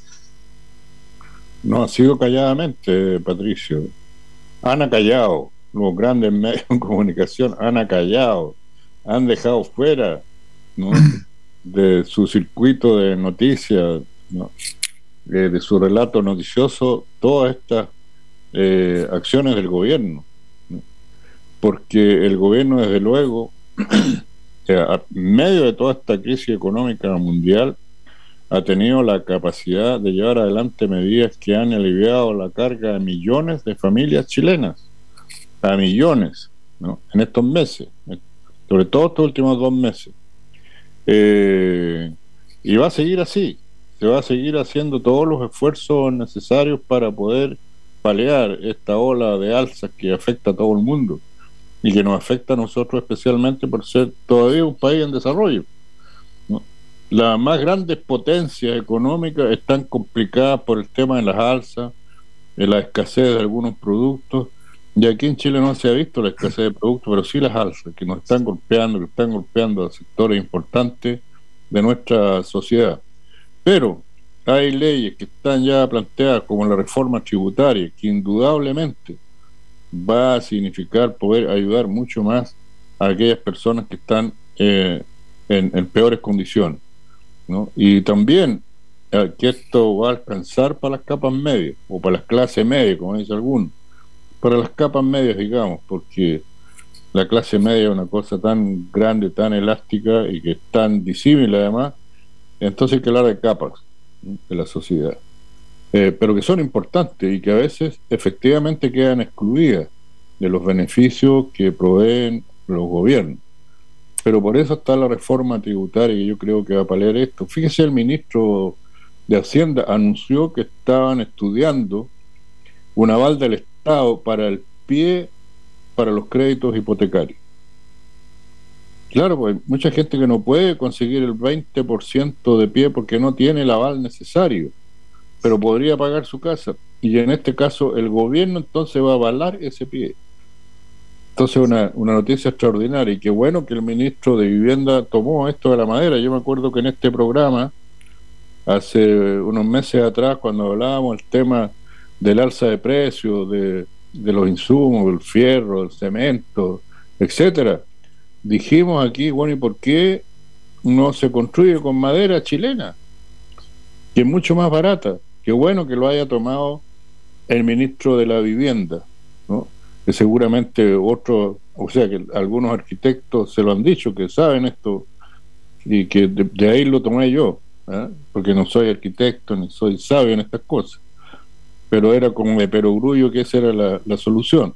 No ha sido calladamente, Patricio. Han acallado. Los grandes medios de comunicación han acallado, han dejado fuera, ¿no?, de su circuito de noticias, ¿no?, de, de su relato noticioso, todas estas eh, acciones del gobierno, ¿no? Porque el gobierno, desde luego, en medio de toda esta crisis económica mundial, ha tenido la capacidad de llevar adelante medidas que han aliviado la carga de millones de familias chilenas, a millones, ¿no?, en estos meses, sobre todo estos últimos dos meses. Eh, y va a seguir así, se va a seguir haciendo todos los esfuerzos necesarios para poder paliar esta ola de alzas que afecta a todo el mundo y que nos afecta a nosotros especialmente por ser todavía un país en desarrollo, ¿no? Las más grandes potencias económicas están complicadas por el tema de las alzas, de la escasez de algunos productos. Y aquí en Chile no se ha visto la escasez de productos, pero sí las alzas que nos están golpeando, que están golpeando a sectores importantes de nuestra sociedad. Pero hay leyes que están ya planteadas, como la reforma tributaria, que indudablemente va a significar poder ayudar mucho más a aquellas personas que están eh, en, en peores condiciones, ¿no? Y también eh, que esto va a alcanzar para las capas medias, o para las clases medias, como dice alguno. Para las capas medias, digamos, porque la clase media es una cosa tan grande, tan elástica y que es tan disímil además, entonces hay que hablar de capas, ¿no?, de la sociedad, eh, pero que son importantes y que a veces efectivamente quedan excluidas de los beneficios que proveen los gobiernos. Pero por eso está la reforma tributaria, que yo creo que va a paliar esto. Fíjese, el ministro de Hacienda anunció que estaban estudiando un aval del Estado para el pie para los créditos hipotecarios. Claro, pues mucha gente que no puede conseguir el veinte por ciento de pie porque no tiene el aval necesario, pero podría pagar su casa, y en este caso el gobierno entonces va a avalar ese pie. Entonces una, una noticia extraordinaria, y qué bueno que el ministro de Vivienda tomó esto de la madera. Yo me acuerdo que en este programa hace unos meses atrás, cuando hablábamos del tema del alza de precios, de, de los insumos, el fierro, el cemento, etcétera, dijimos aquí, bueno, ¿y por qué no se construye con madera chilena? Que es mucho más barata. Qué bueno que lo haya tomado el ministro de la Vivienda, ¿no? Que seguramente otros, o sea, que algunos arquitectos se lo han dicho, que saben esto, y que de, de ahí lo tomé yo, ¿eh? Porque no soy arquitecto ni soy sabio en estas cosas, pero era como de perogrullo que esa era la, la solución.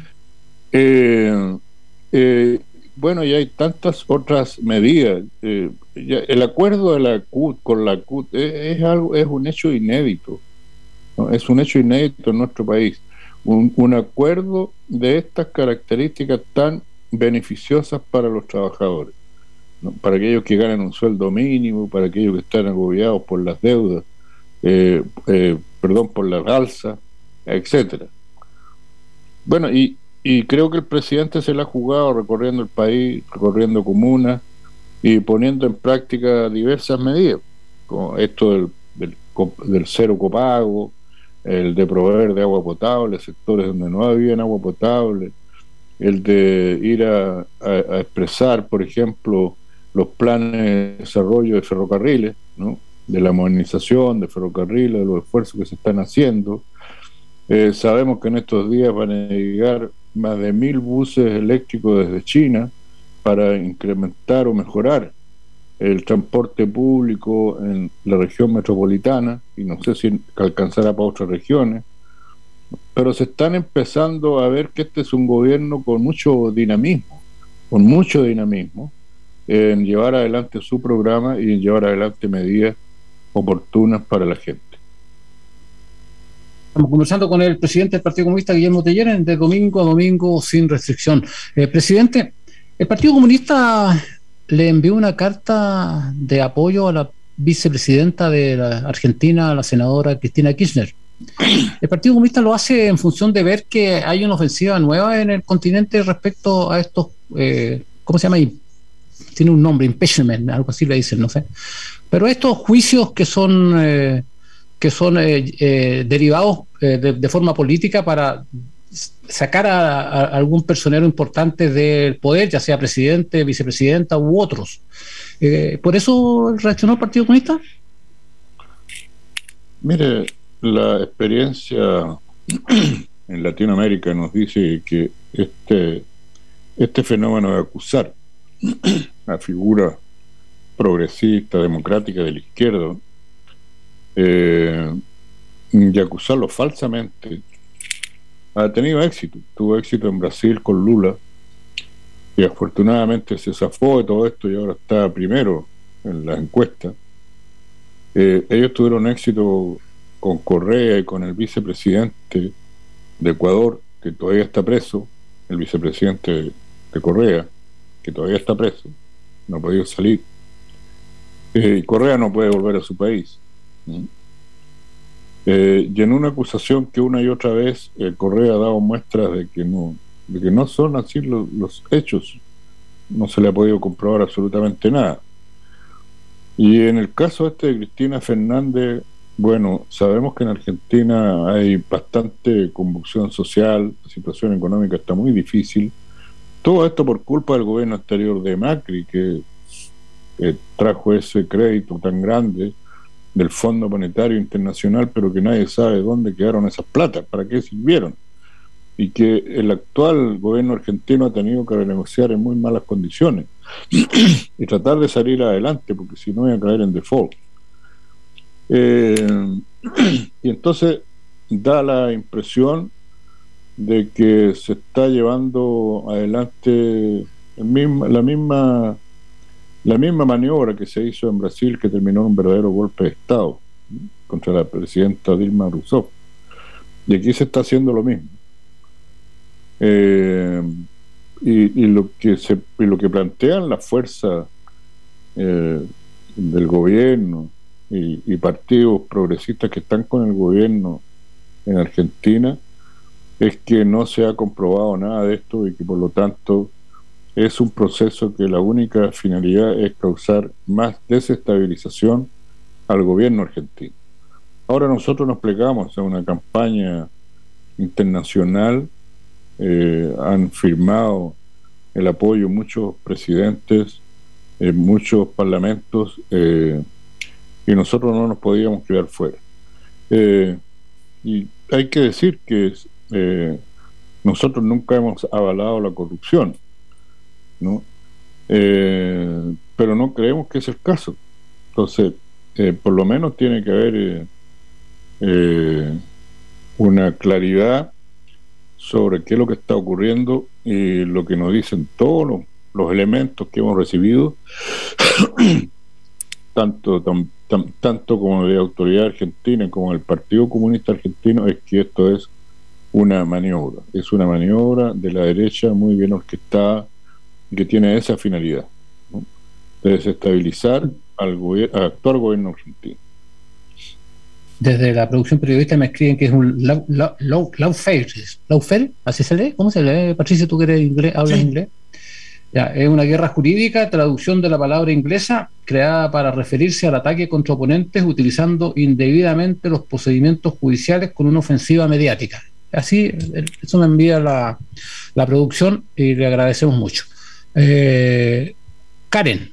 Eh, eh, bueno, y hay tantas otras medidas. Eh, ya, el acuerdo de la C U T con la C U T es, es algo, es un hecho inédito, ¿no? Es un hecho inédito en nuestro país. Un, un acuerdo de estas características tan beneficiosas para los trabajadores, ¿no? Para aquellos que ganan un sueldo mínimo, para aquellos que están agobiados por las deudas, eh, eh, perdón, por la alza, etcétera. Bueno, y, y creo que el presidente se la ha jugado recorriendo el país, recorriendo comunas y poniendo en práctica diversas medidas, como esto del, del, del cero copago, el de proveer de agua potable, sectores donde no había agua potable, el de ir a, a, a expresar, por ejemplo, los planes de desarrollo de ferrocarriles, ¿no? De la modernización de ferrocarriles, de los esfuerzos que se están haciendo. Eh, sabemos que en estos días van a llegar más de mil buses eléctricos desde China para incrementar o mejorar el transporte público en la región metropolitana, y no sé si alcanzará para otras regiones, pero se están empezando a ver que este es un gobierno con mucho dinamismo, con mucho dinamismo, en llevar adelante su programa y en llevar adelante medidas oportunas para la gente. Estamos conversando con el presidente del Partido Comunista, Guillermo Teller, de domingo a domingo sin restricción. Eh, presidente, el Partido Comunista le envió una carta de apoyo a la vicepresidenta de la Argentina, la senadora Cristina Kirchner. El Partido Comunista lo hace en función de ver que hay una ofensiva nueva en el continente respecto a estos, eh, ¿cómo se llama? Tiene un nombre, impeachment, algo así le dicen, no sé. Pero estos juicios que son eh, que son eh, eh, derivados eh, de, de forma política para sacar a, a algún personero importante del poder, ya sea presidente, vicepresidenta u otros. Eh, ¿Por eso reaccionó el Partido Comunista? Mire, la experiencia en Latinoamérica nos dice que este, este fenómeno de acusar a figura progresista, democrática de la izquierda, eh, y acusarlo falsamente, ha tenido éxito. Tuvo éxito en Brasil con Lula, y afortunadamente se zafó de todo esto y ahora está primero en las encuestas. Eh, ellos tuvieron éxito con Correa y con el vicepresidente de Ecuador, que todavía está preso, el vicepresidente de Correa, que todavía está preso, no ha podido salir. Eh, y Correa no puede volver a su país. ¿Mm? Eh, y en una acusación que una y otra vez eh, Correa ha dado muestras de que no, de que no son así los, los hechos, no se le ha podido comprobar absolutamente nada. Y en el caso este de Cristina Fernández, bueno, sabemos que en Argentina hay bastante convulsión social, la situación económica está muy difícil. Todo esto por culpa del gobierno anterior de Macri, que eh, trajo ese crédito tan grande del Fondo Monetario Internacional, pero que nadie sabe dónde quedaron esas platas, para qué sirvieron, y que el actual gobierno argentino ha tenido que renegociar en muy malas condiciones y tratar de salir adelante, porque si no iba a caer en default. Eh, y entonces da la impresión de que se está llevando adelante el mismo, la misma la misma maniobra que se hizo en Brasil, que terminó en un verdadero golpe de Estado, ¿sí?, contra la presidenta Dilma Rousseff. Y aquí se está haciendo lo mismo. Eh, y, y lo que se y lo que plantean las fuerzas eh, del gobierno y, y partidos progresistas que están con el gobierno en Argentina es que no se ha comprobado nada de esto y que por lo tanto es un proceso que la única finalidad es causar más desestabilización al gobierno argentino. Ahora nosotros nos plegamos a una campaña internacional, eh, han firmado el apoyo muchos presidentes, eh, muchos parlamentos, eh, y nosotros no nos podíamos quedar fuera. Eh, y hay que decir que eh, nosotros nunca hemos avalado la corrupción, ¿no? Eh, pero no creemos que es el caso. Entonces, eh, por lo menos tiene que haber eh, eh, una claridad sobre qué es lo que está ocurriendo y lo que nos dicen todos los, los elementos que hemos recibido, tanto, tan, tan, tanto como de la autoridad argentina como del Partido Comunista Argentino, es que esto es una maniobra, es una maniobra de la derecha muy bien orquestada y que tiene esa finalidad, ¿no? De desestabilizar al, gobier- al actual gobierno argentino. Desde la producción periodista me escriben que es un lawfare, lawfare, ¿así se lee? ¿Cómo se lee? Patricia, tú que eres inglés, hablas sí. inglés. Ya, es una guerra jurídica, traducción de la palabra inglesa, creada para referirse al ataque contra oponentes utilizando indebidamente los procedimientos judiciales con una ofensiva mediática. Así, eso me envía la, la producción y le agradecemos mucho. Eh, Karen.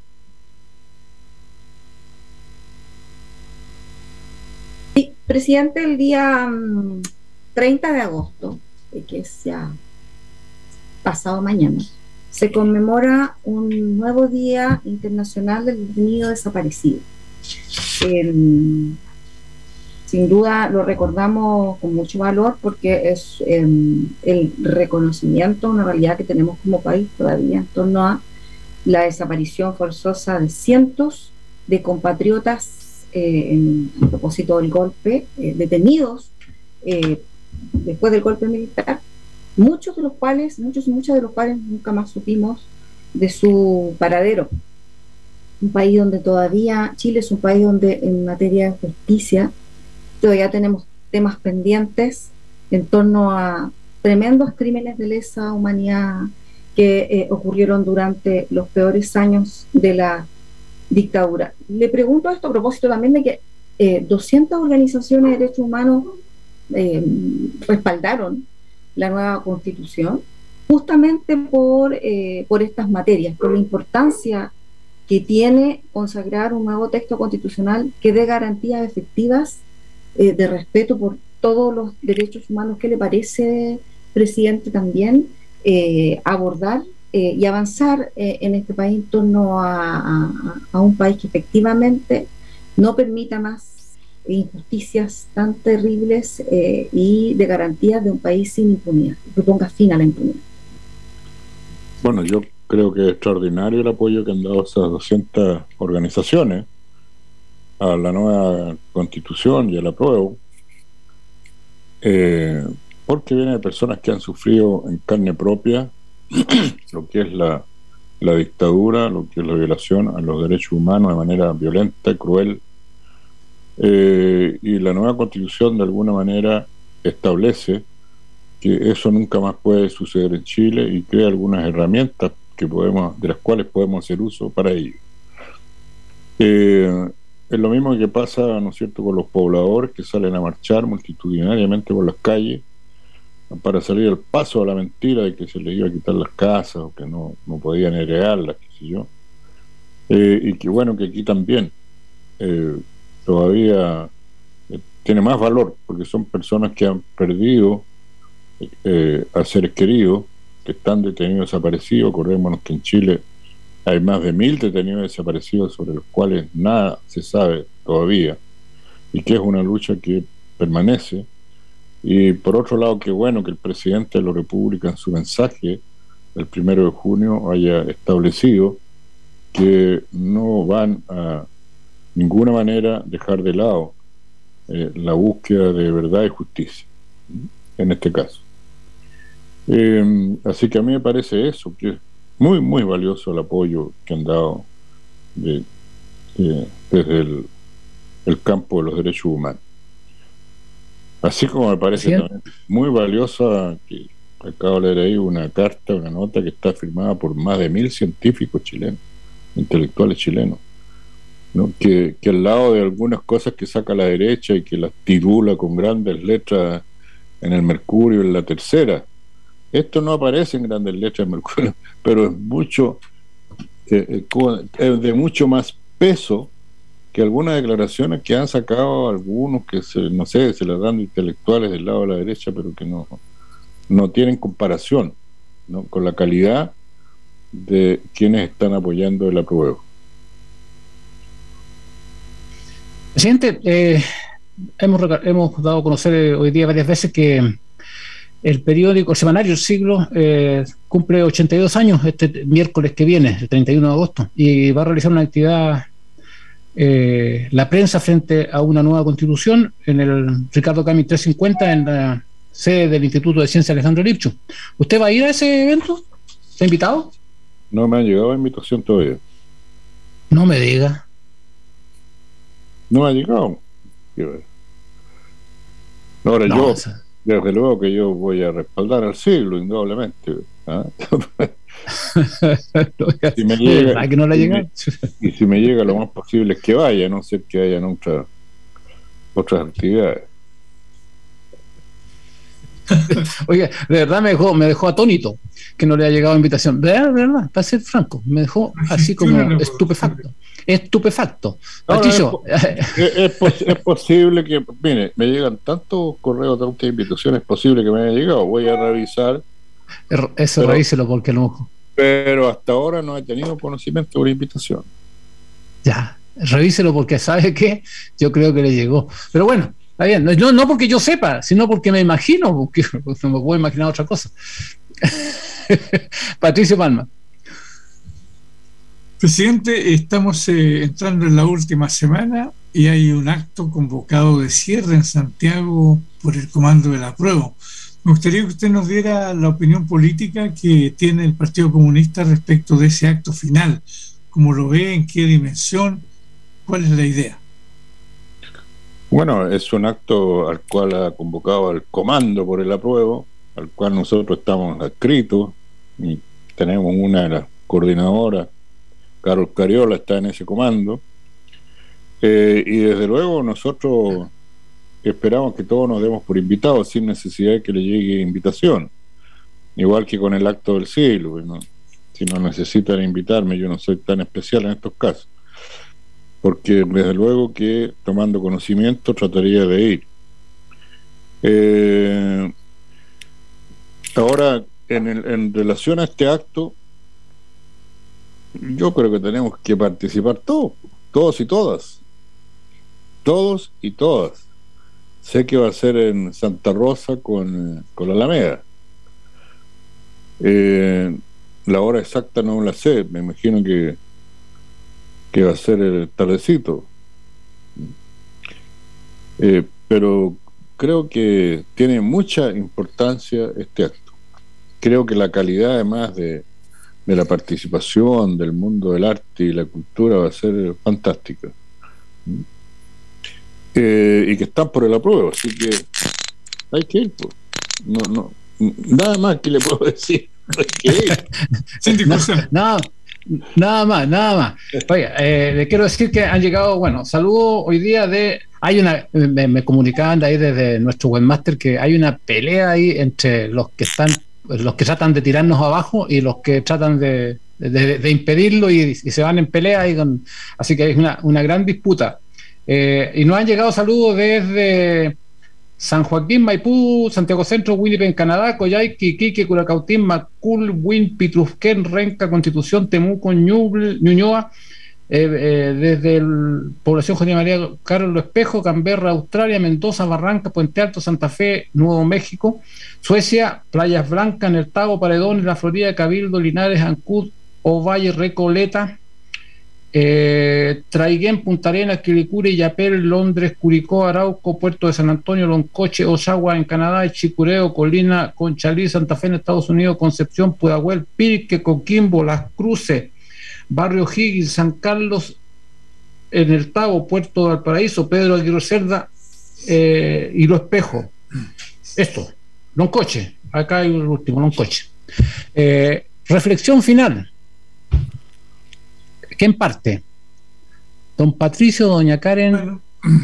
Sí, presidente, el día um, treinta de agosto, que es ya pasado mañana, se conmemora un nuevo Día Internacional del Detenido Desaparecido. Eh, sin duda lo recordamos con mucho valor porque es eh, el reconocimiento, una realidad que tenemos como país todavía en torno a la desaparición forzosa de cientos de compatriotas eh, en, a propósito del golpe, eh, detenidos eh, después del golpe militar, muchos de los cuales, muchos y muchas de los cuales nunca más supimos de su paradero. Un país donde todavía, Chile es un país donde en materia de justicia todavía tenemos temas pendientes en torno a tremendos crímenes de lesa humanidad que eh, ocurrieron durante los peores años de la dictadura. Le pregunto esto a propósito también de que eh, doscientas organizaciones de derechos humanos eh, respaldaron la nueva constitución justamente por, eh, por estas materias, por la importancia que tiene consagrar un nuevo texto constitucional que dé garantías efectivas eh, de respeto por todos los derechos humanos. ¿Qué le parece, presidente, también eh, abordar eh, y avanzar eh, en este país en torno a, a, a un país que efectivamente no permita más injusticias tan terribles eh, y de garantías de un país sin impunidad, que ponga fin a la impunidad? Bueno, yo creo que es extraordinario el apoyo que han dado esas doscientas organizaciones a la nueva constitución y al apruebo, eh, porque viene de personas que han sufrido en carne propia lo que es la, la dictadura, lo que es la violación a los derechos humanos de manera violenta, cruel. Eh, y la nueva constitución de alguna manera establece que eso nunca más puede suceder en Chile y crea algunas herramientas que podemos, de las cuales podemos hacer uso para ello. Eh, es lo mismo que pasa, ¿no es cierto?, con los pobladores que salen a marchar multitudinariamente por las calles para salir al paso a la mentira de que se les iba a quitar las casas o que no, no podían heredarlas, qué sé yo. Eh, y que bueno, que aquí también eh, todavía eh, tiene más valor, porque son personas que han perdido eh, a seres queridos, que están detenidos desaparecidos. Acordémonos que en Chile hay más de mil detenidos desaparecidos sobre los cuales nada se sabe todavía, y que es una lucha que permanece. Y por otro lado, qué bueno que el presidente de la República en su mensaje el primero de junio haya establecido que no van a ninguna manera dejar de lado eh, la búsqueda de verdad y justicia en este caso. Eh, así que a mí me parece eso, que es muy muy valioso el apoyo que han dado de, de, desde el, el campo de los derechos humanos. Así como me parece ¿Sí? también muy valiosa, que acabo de leer ahí una carta, una nota que está firmada por más de mil científicos chilenos, intelectuales chilenos, ¿no? Que, que al lado de algunas cosas que saca la derecha y que las titula con grandes letras en el Mercurio, en la Tercera, esto no aparece en grandes letras en Mercurio, pero es mucho eh, es de mucho más peso que algunas declaraciones que han sacado algunos que se, no sé, se las dan de intelectuales del lado de la derecha, pero que no, no tienen comparación, ¿no?, con la calidad de quienes están apoyando el apruebo. Presidente, eh, hemos, hemos dado a conocer hoy día varias veces que el periódico, el semanario El Siglo, eh, cumple ochenta y dos años este miércoles que viene, el treinta y uno de agosto, y va a realizar una actividad, eh, la prensa frente a una nueva constitución en el Ricardo Cami trescientos cincuenta, en la sede del Instituto de Ciencia Alejandro Lipchus. ¿Usted va a ir a ese evento? ¿Está invitado? No me ha llegado invitación todavía. No me diga. No me ha llegado. Ahora no, yo, esa... desde luego que yo voy a respaldar al Siglo, indudablemente. ¿Ah? si me llega, que no le llega? Y, y si me llega, lo más posible es que vaya, no sé que hayan otra, otras actividades. Oye, de verdad me dejó, me dejó atónito que no le ha llegado invitación. De verdad, de verdad, para ser franco, me dejó así como estupefacto. Estupefacto. No, no, es, es, es, es posible que, mire, me llegan tantos correos, tantas invitaciones, es posible que me haya llegado. Voy a revisar. Eso pero, revíselo porque no. Pero hasta ahora no he tenido conocimiento de una invitación. Ya, revíselo porque sabe que yo creo que le llegó. Pero bueno, está bien. No, no porque yo sepa, sino porque me imagino, porque no me puedo imaginar otra cosa. Patricio Palma. Presidente, estamos eh, entrando en la última semana y hay un acto convocado de cierre en Santiago por el Comando del Apruebo. Me gustaría que usted nos diera la opinión política que tiene el Partido Comunista respecto de ese acto final. ¿Cómo lo ve? ¿En qué dimensión? ¿Cuál es la idea? Bueno, es un acto al cual ha convocado el Comando por el Apruebo, al cual nosotros estamos adscritos y tenemos una de las coordinadoras. Carol Cariola está en ese comando, eh, y desde luego nosotros esperamos que todos nos demos por invitados sin necesidad de que le llegue invitación, igual que con el acto del siglo, ¿no? Si no necesitan invitarme, yo no soy tan especial en estos casos, porque desde luego que tomando conocimiento trataría de ir. Eh, ahora, en, el, en relación a este acto, yo creo que tenemos que participar todos, todos y todas, todos y todas. Sé que va a ser en Santa Rosa con, con la Alameda. Eh, la hora exacta no la sé, me imagino que, que va a ser el tardecito. Eh, pero creo que tiene mucha importancia este acto. Creo que la calidad además de de la participación del mundo del arte y la cultura va a ser fantástica, eh, y que están por el apruebo, así que hay que ir, pues. no, no, nada más que le puedo decir, hay que ir. Sin discusión. No, no, nada más, nada más. Oiga, eh, le quiero decir que han llegado, bueno, saludos hoy día de, hay una, me, me comunicaban de ahí desde nuestro webmaster que hay una pelea ahí entre los que están los que tratan de tirarnos abajo y los que tratan de, de, de impedirlo y, y se van en pelea y con, así que es una, una gran disputa, eh, y nos han llegado saludos desde San Joaquín, Maipú, Santiago Centro, Winnipeg, Canadá, Coyhaique, Iquique, Curacautín, Macul, Win, Pitrufquén, Renca, Constitución, Temuco, Ñuble, Ñuñoa, eh, eh, desde el población José María Carlos Espejo, Canberra, Australia, Mendoza, Barranca, Puente Alto, Santa Fe, Nuevo México, Suecia, Playas Blancas, Nertago, Paredones, La Florida, Cabildo, Linares, Ancud, Ovalle, Recoleta, eh, Traiguén, Punta Arenas, Quilicura, Yapel, Londres, Curicó, Arauco, Puerto de San Antonio, Loncoche, Osagua en Canadá, Chicureo, Colina, Conchalí, Santa Fe en Estados Unidos, Concepción, Pudahuel, Pirque, Coquimbo, Las Cruces, Barrio Higgins, San Carlos en el Tabo, Puerto de Valparaíso, Pedro Aguirre Cerda, eh, y Lo Espejo. Esto, Loncoche, acá hay el último, Loncoche. Eh, reflexión final. ¿Quién parte? Don Patricio, doña Karen. Bueno,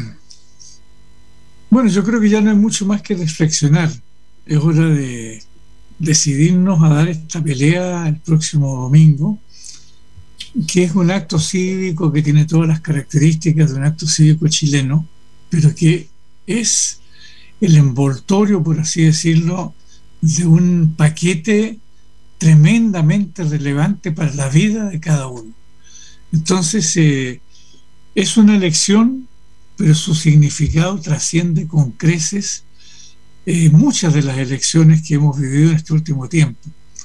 bueno, yo creo que ya no hay mucho más que reflexionar. Es hora de decidirnos a dar esta pelea el próximo domingo, que es un acto cívico que tiene todas las características de un acto cívico chileno, pero que es el envoltorio, por así decirlo, de un paquete tremendamente relevante para la vida de cada uno. Entonces, eh, es una elección, pero su significado trasciende con creces eh, muchas de las elecciones que hemos vivido en este último tiempo.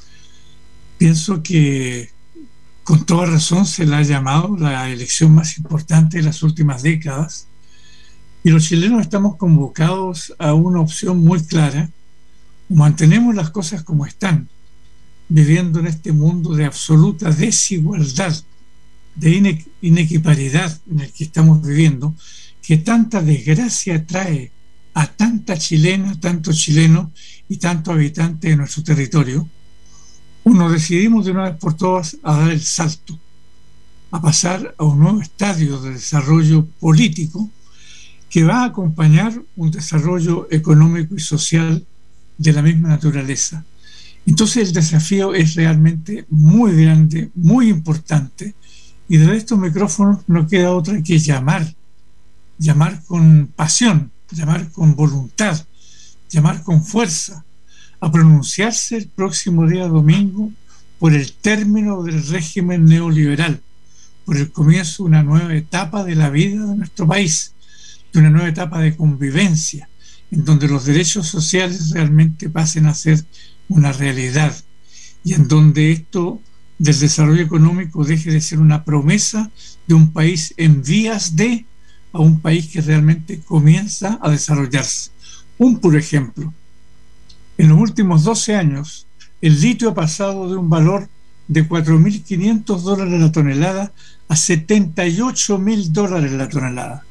Pienso que con toda razón se la ha llamado la elección más importante de las últimas décadas, y los chilenos estamos convocados a una opción muy clara: o mantenemos las cosas como están, viviendo en este mundo de absoluta desigualdad, de ine- inequiparidad en el que estamos viviendo, que tanta desgracia trae a tanta chilena, tantos chilenos y tantos habitantes de nuestro territorio, o nos decidimos de una vez por todas a dar el salto, a pasar a un nuevo estadio de desarrollo político que va a acompañar un desarrollo económico y social de la misma naturaleza. Entonces el desafío es realmente muy grande, muy importante, y desde estos micrófonos no queda otra que llamar, llamar con pasión, llamar con voluntad, llamar con fuerza, a pronunciarse el próximo día domingo por el término del régimen neoliberal, por el comienzo de una nueva etapa de la vida de nuestro país, de una nueva etapa de convivencia, en donde los derechos sociales realmente pasen a ser una realidad, y en donde esto del desarrollo económico deje de ser una promesa de un país en vías de a un país que realmente comienza a desarrollarse. Un puro ejemplo: en los últimos doce años el litio ha pasado de un valor de cuatro mil quinientos dólares la tonelada a setenta y ocho mil dólares la tonelada.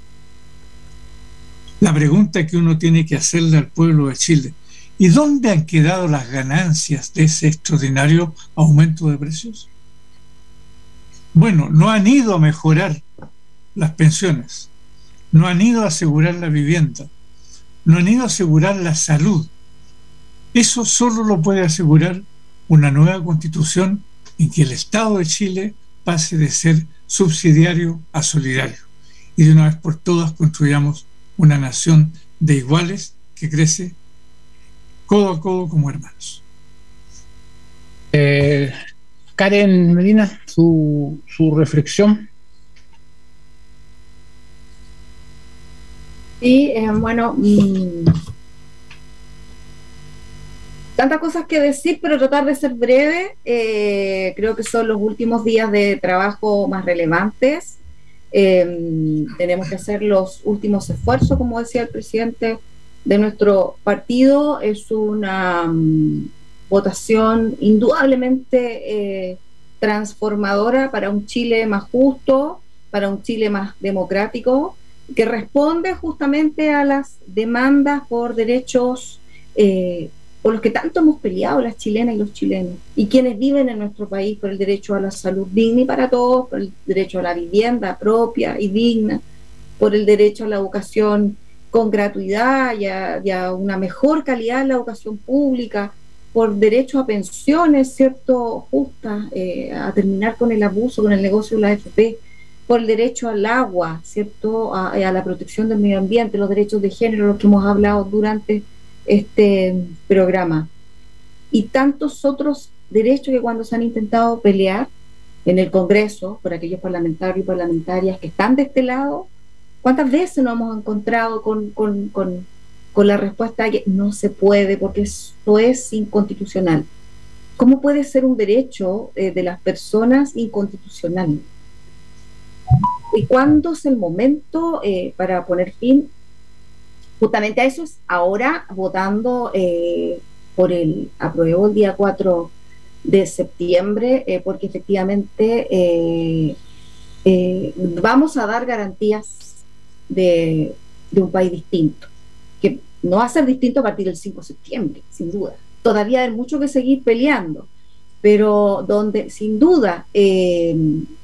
La pregunta que uno tiene que hacerle al pueblo de Chile: ¿y dónde han quedado las ganancias de ese extraordinario aumento de precios? Bueno, no han ido a mejorar las pensiones, no han ido a asegurar la vivienda, no han ido a asegurar la salud. Eso solo lo puede asegurar una nueva constitución en que el Estado de Chile pase de ser subsidiario a solidario, y de una vez por todas construyamos una nación de iguales que crece codo a codo como hermanos. Eh, Karen Medina, su, su reflexión. Sí, eh, bueno, mmm, tantas cosas que decir, pero tratar de ser breve. Eh, creo que son los últimos días de trabajo más relevantes. Eh, tenemos que hacer los últimos esfuerzos, como decía el presidente de nuestro partido. Es una um, votación indudablemente eh, transformadora para un Chile más justo, para un Chile más democrático, que responde justamente a las demandas por derechos eh, por los que tanto hemos peleado las chilenas y los chilenos, y quienes viven en nuestro país, por el derecho a la salud digna y para todos, por el derecho a la vivienda propia y digna, por el derecho a la educación con gratuidad y a, y a una mejor calidad en la educación pública, por derecho a pensiones, ¿cierto?, justas, eh, a terminar con el abuso, con el negocio de la A F P, por el derecho al agua, ¿cierto?, a, a la protección del medio ambiente, los derechos de género, los que hemos hablado durante este programa, y tantos otros derechos que cuando se han intentado pelear en el Congreso por aquellos parlamentarios y parlamentarias que están de este lado, ¿cuántas veces nos hemos encontrado con, con, con, con la respuesta que no se puede porque esto es inconstitucional? ¿Cómo puede ser un derecho eh, de las personas inconstitucional? ¿Y cuándo es el momento eh, para poner fin justamente a eso? Es ahora, votando eh, por el apruebo el día cuatro de septiembre, eh, porque efectivamente eh, eh, vamos a dar garantías de, de un país distinto, que no va a ser distinto a partir del cinco de septiembre, sin duda. Todavía hay mucho que seguir peleando, pero donde sin duda eh,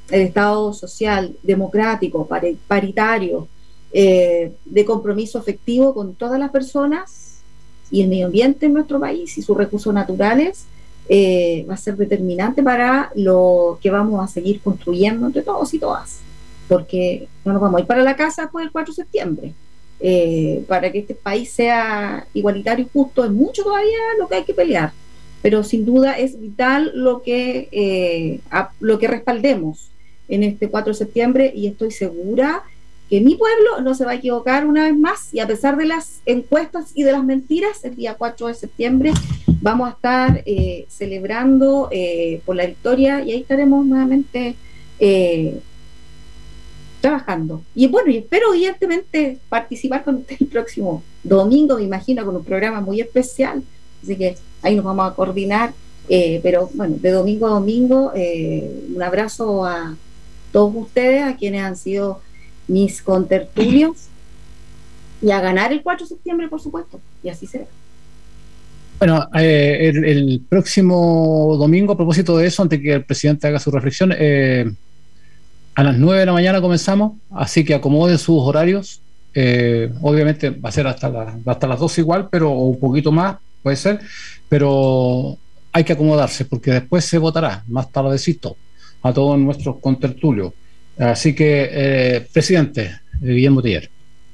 el Estado social, democrático, paritario, eh, de compromiso efectivo con todas las personas y el medio ambiente en nuestro país y sus recursos naturales, eh, va a ser determinante para lo que vamos a seguir construyendo entre todos y todas, porque no nos vamos a ir para la casa después del cuatro de septiembre. Eh, para que este país sea igualitario y justo es mucho todavía lo que hay que pelear, pero sin duda es vital lo que, eh, a, lo que respaldemos en este cuatro de septiembre, y estoy segura que mi pueblo no se va a equivocar una vez más, y a pesar de las encuestas y de las mentiras, el día cuatro de septiembre vamos a estar eh, celebrando eh, por la victoria, y ahí estaremos nuevamente eh, trabajando. Y bueno, y espero evidentemente participar con usted el próximo domingo, me imagino, con un programa muy especial, así que ahí nos vamos a coordinar, eh, pero bueno, de domingo a domingo, eh, un abrazo a todos ustedes, a quienes han sido mis contertulios, y a ganar el cuatro de septiembre, por supuesto, y así será. Bueno, eh, el, el próximo domingo, a propósito de eso, antes que el presidente haga su reflexión, eh, a las nueve de la mañana comenzamos, así que acomoden sus horarios. Eh, obviamente va a ser hasta, la, hasta las doce igual, pero un poquito más, puede ser, pero hay que acomodarse porque después se votará más tardecito a todos nuestros contertulios. Así que, eh, presidente Guillermo Teller.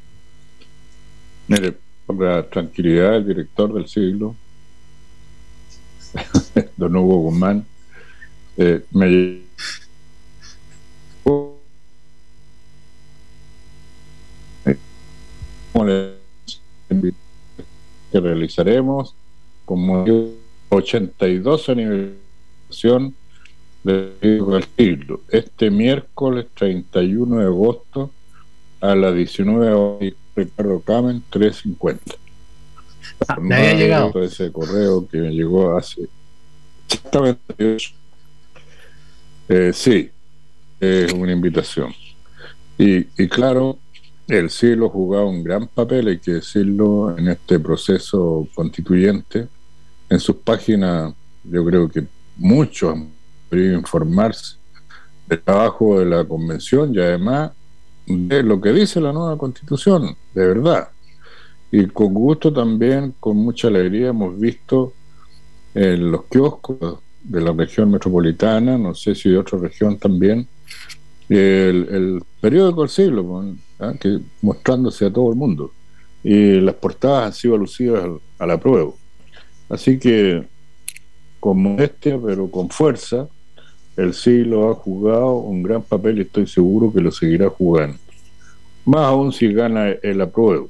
Mire, por la tranquilidad del director del siglo, don Hugo Guzmán, eh, me que realizaremos como ochenta y dos aniversación del siglo, este miércoles treinta y uno de agosto a las diecinueve horas, Ricardo Camen tres cincuenta. Ah, me había llegado ese correo que me llegó hace exactamente eh, sí, es una invitación, y, y claro, el siglo ha jugado un gran papel, hay que decirlo, en este proceso constituyente. En sus páginas yo creo que muchos han podido informarse del trabajo de la convención y además de lo que dice la nueva constitución, de verdad. Y con gusto también, con mucha alegría, hemos visto en los kioscos de la región metropolitana, no sé si de otra región también, el, el periódico del siglo, ¿eh? que mostrándose a todo el mundo, y las portadas han sido alusivas al, al apruebo. Así que con modestia pero con fuerza, el siglo ha jugado un gran papel y estoy seguro que lo seguirá jugando, más aún si gana el apruebo.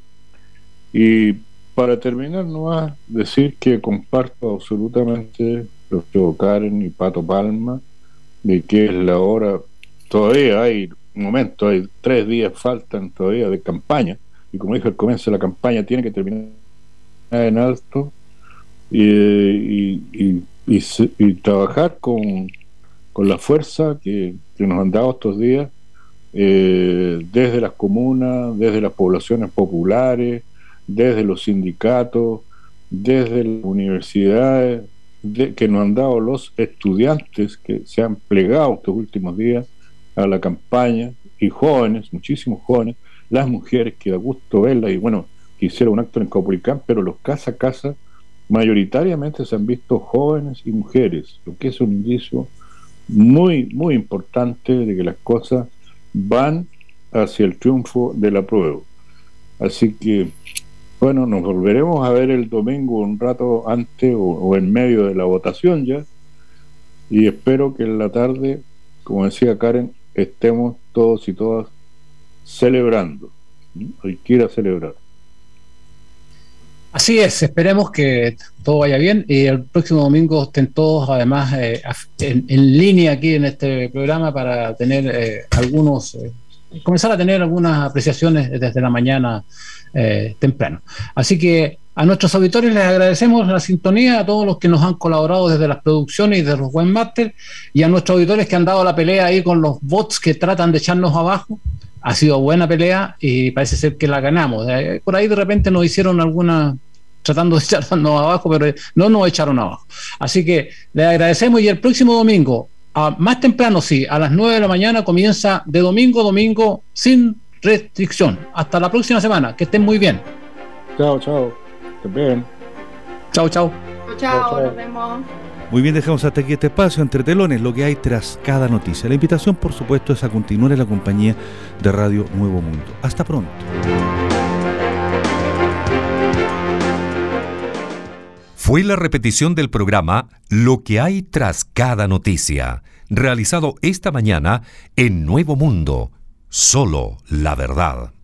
Y para terminar, nomás decir que comparto absolutamente lo que dijo Karen y Pato Palma, de que es la hora. Todavía hay un momento, hay tres días faltan todavía de campaña, y como dije al comienzo, la campaña tiene que terminar en alto, y, y, y, y, y trabajar con, con la fuerza que, que nos han dado estos días, eh, desde las comunas, desde las poblaciones populares, desde los sindicatos, desde las universidades, de, que nos han dado los estudiantes que se han plegado estos últimos días a la campaña, y jóvenes, muchísimos jóvenes, las mujeres, que da gusto verlas, y bueno, que hicieron un acto en Caupolicán, pero los casa a casa mayoritariamente se han visto jóvenes y mujeres, lo que es un indicio muy, muy importante de que las cosas van hacia el triunfo del apruebo. Así que, bueno, nos volveremos a ver el domingo un rato antes o, o en medio de la votación ya, y espero que en la tarde, como decía Karen, estemos todos y todas celebrando. Hay que ir a celebrar. Así es, esperemos que todo vaya bien y el próximo domingo estén todos además eh, en, en línea aquí en este programa para tener eh, algunos, eh, comenzar a tener algunas apreciaciones desde la mañana eh, temprano. Así que a nuestros auditores les agradecemos la sintonía, a todos los que nos han colaborado desde las producciones y desde los webmasters, y a nuestros auditores que han dado la pelea ahí con los bots que tratan de echarnos abajo. Ha sido buena pelea y parece ser que la ganamos. Por ahí de repente nos hicieron alguna, tratando de echarnos abajo, pero no nos echaron abajo. Así que les agradecemos, y el próximo domingo a, más temprano sí, a las nueve de la mañana comienza de domingo a domingo sin restricción. Hasta la próxima semana, que estén muy bien. Chao, chao. Estén bien. Chao, chao. Chao, chao, nos vemos. Muy bien, dejamos hasta aquí este espacio entre telones, lo que hay tras cada noticia. La invitación, por supuesto, es a continuar en la compañía de Radio Nuevo Mundo. Hasta pronto. Fue la repetición del programa Lo que hay tras cada noticia, realizado esta mañana en Nuevo Mundo. Solo la verdad.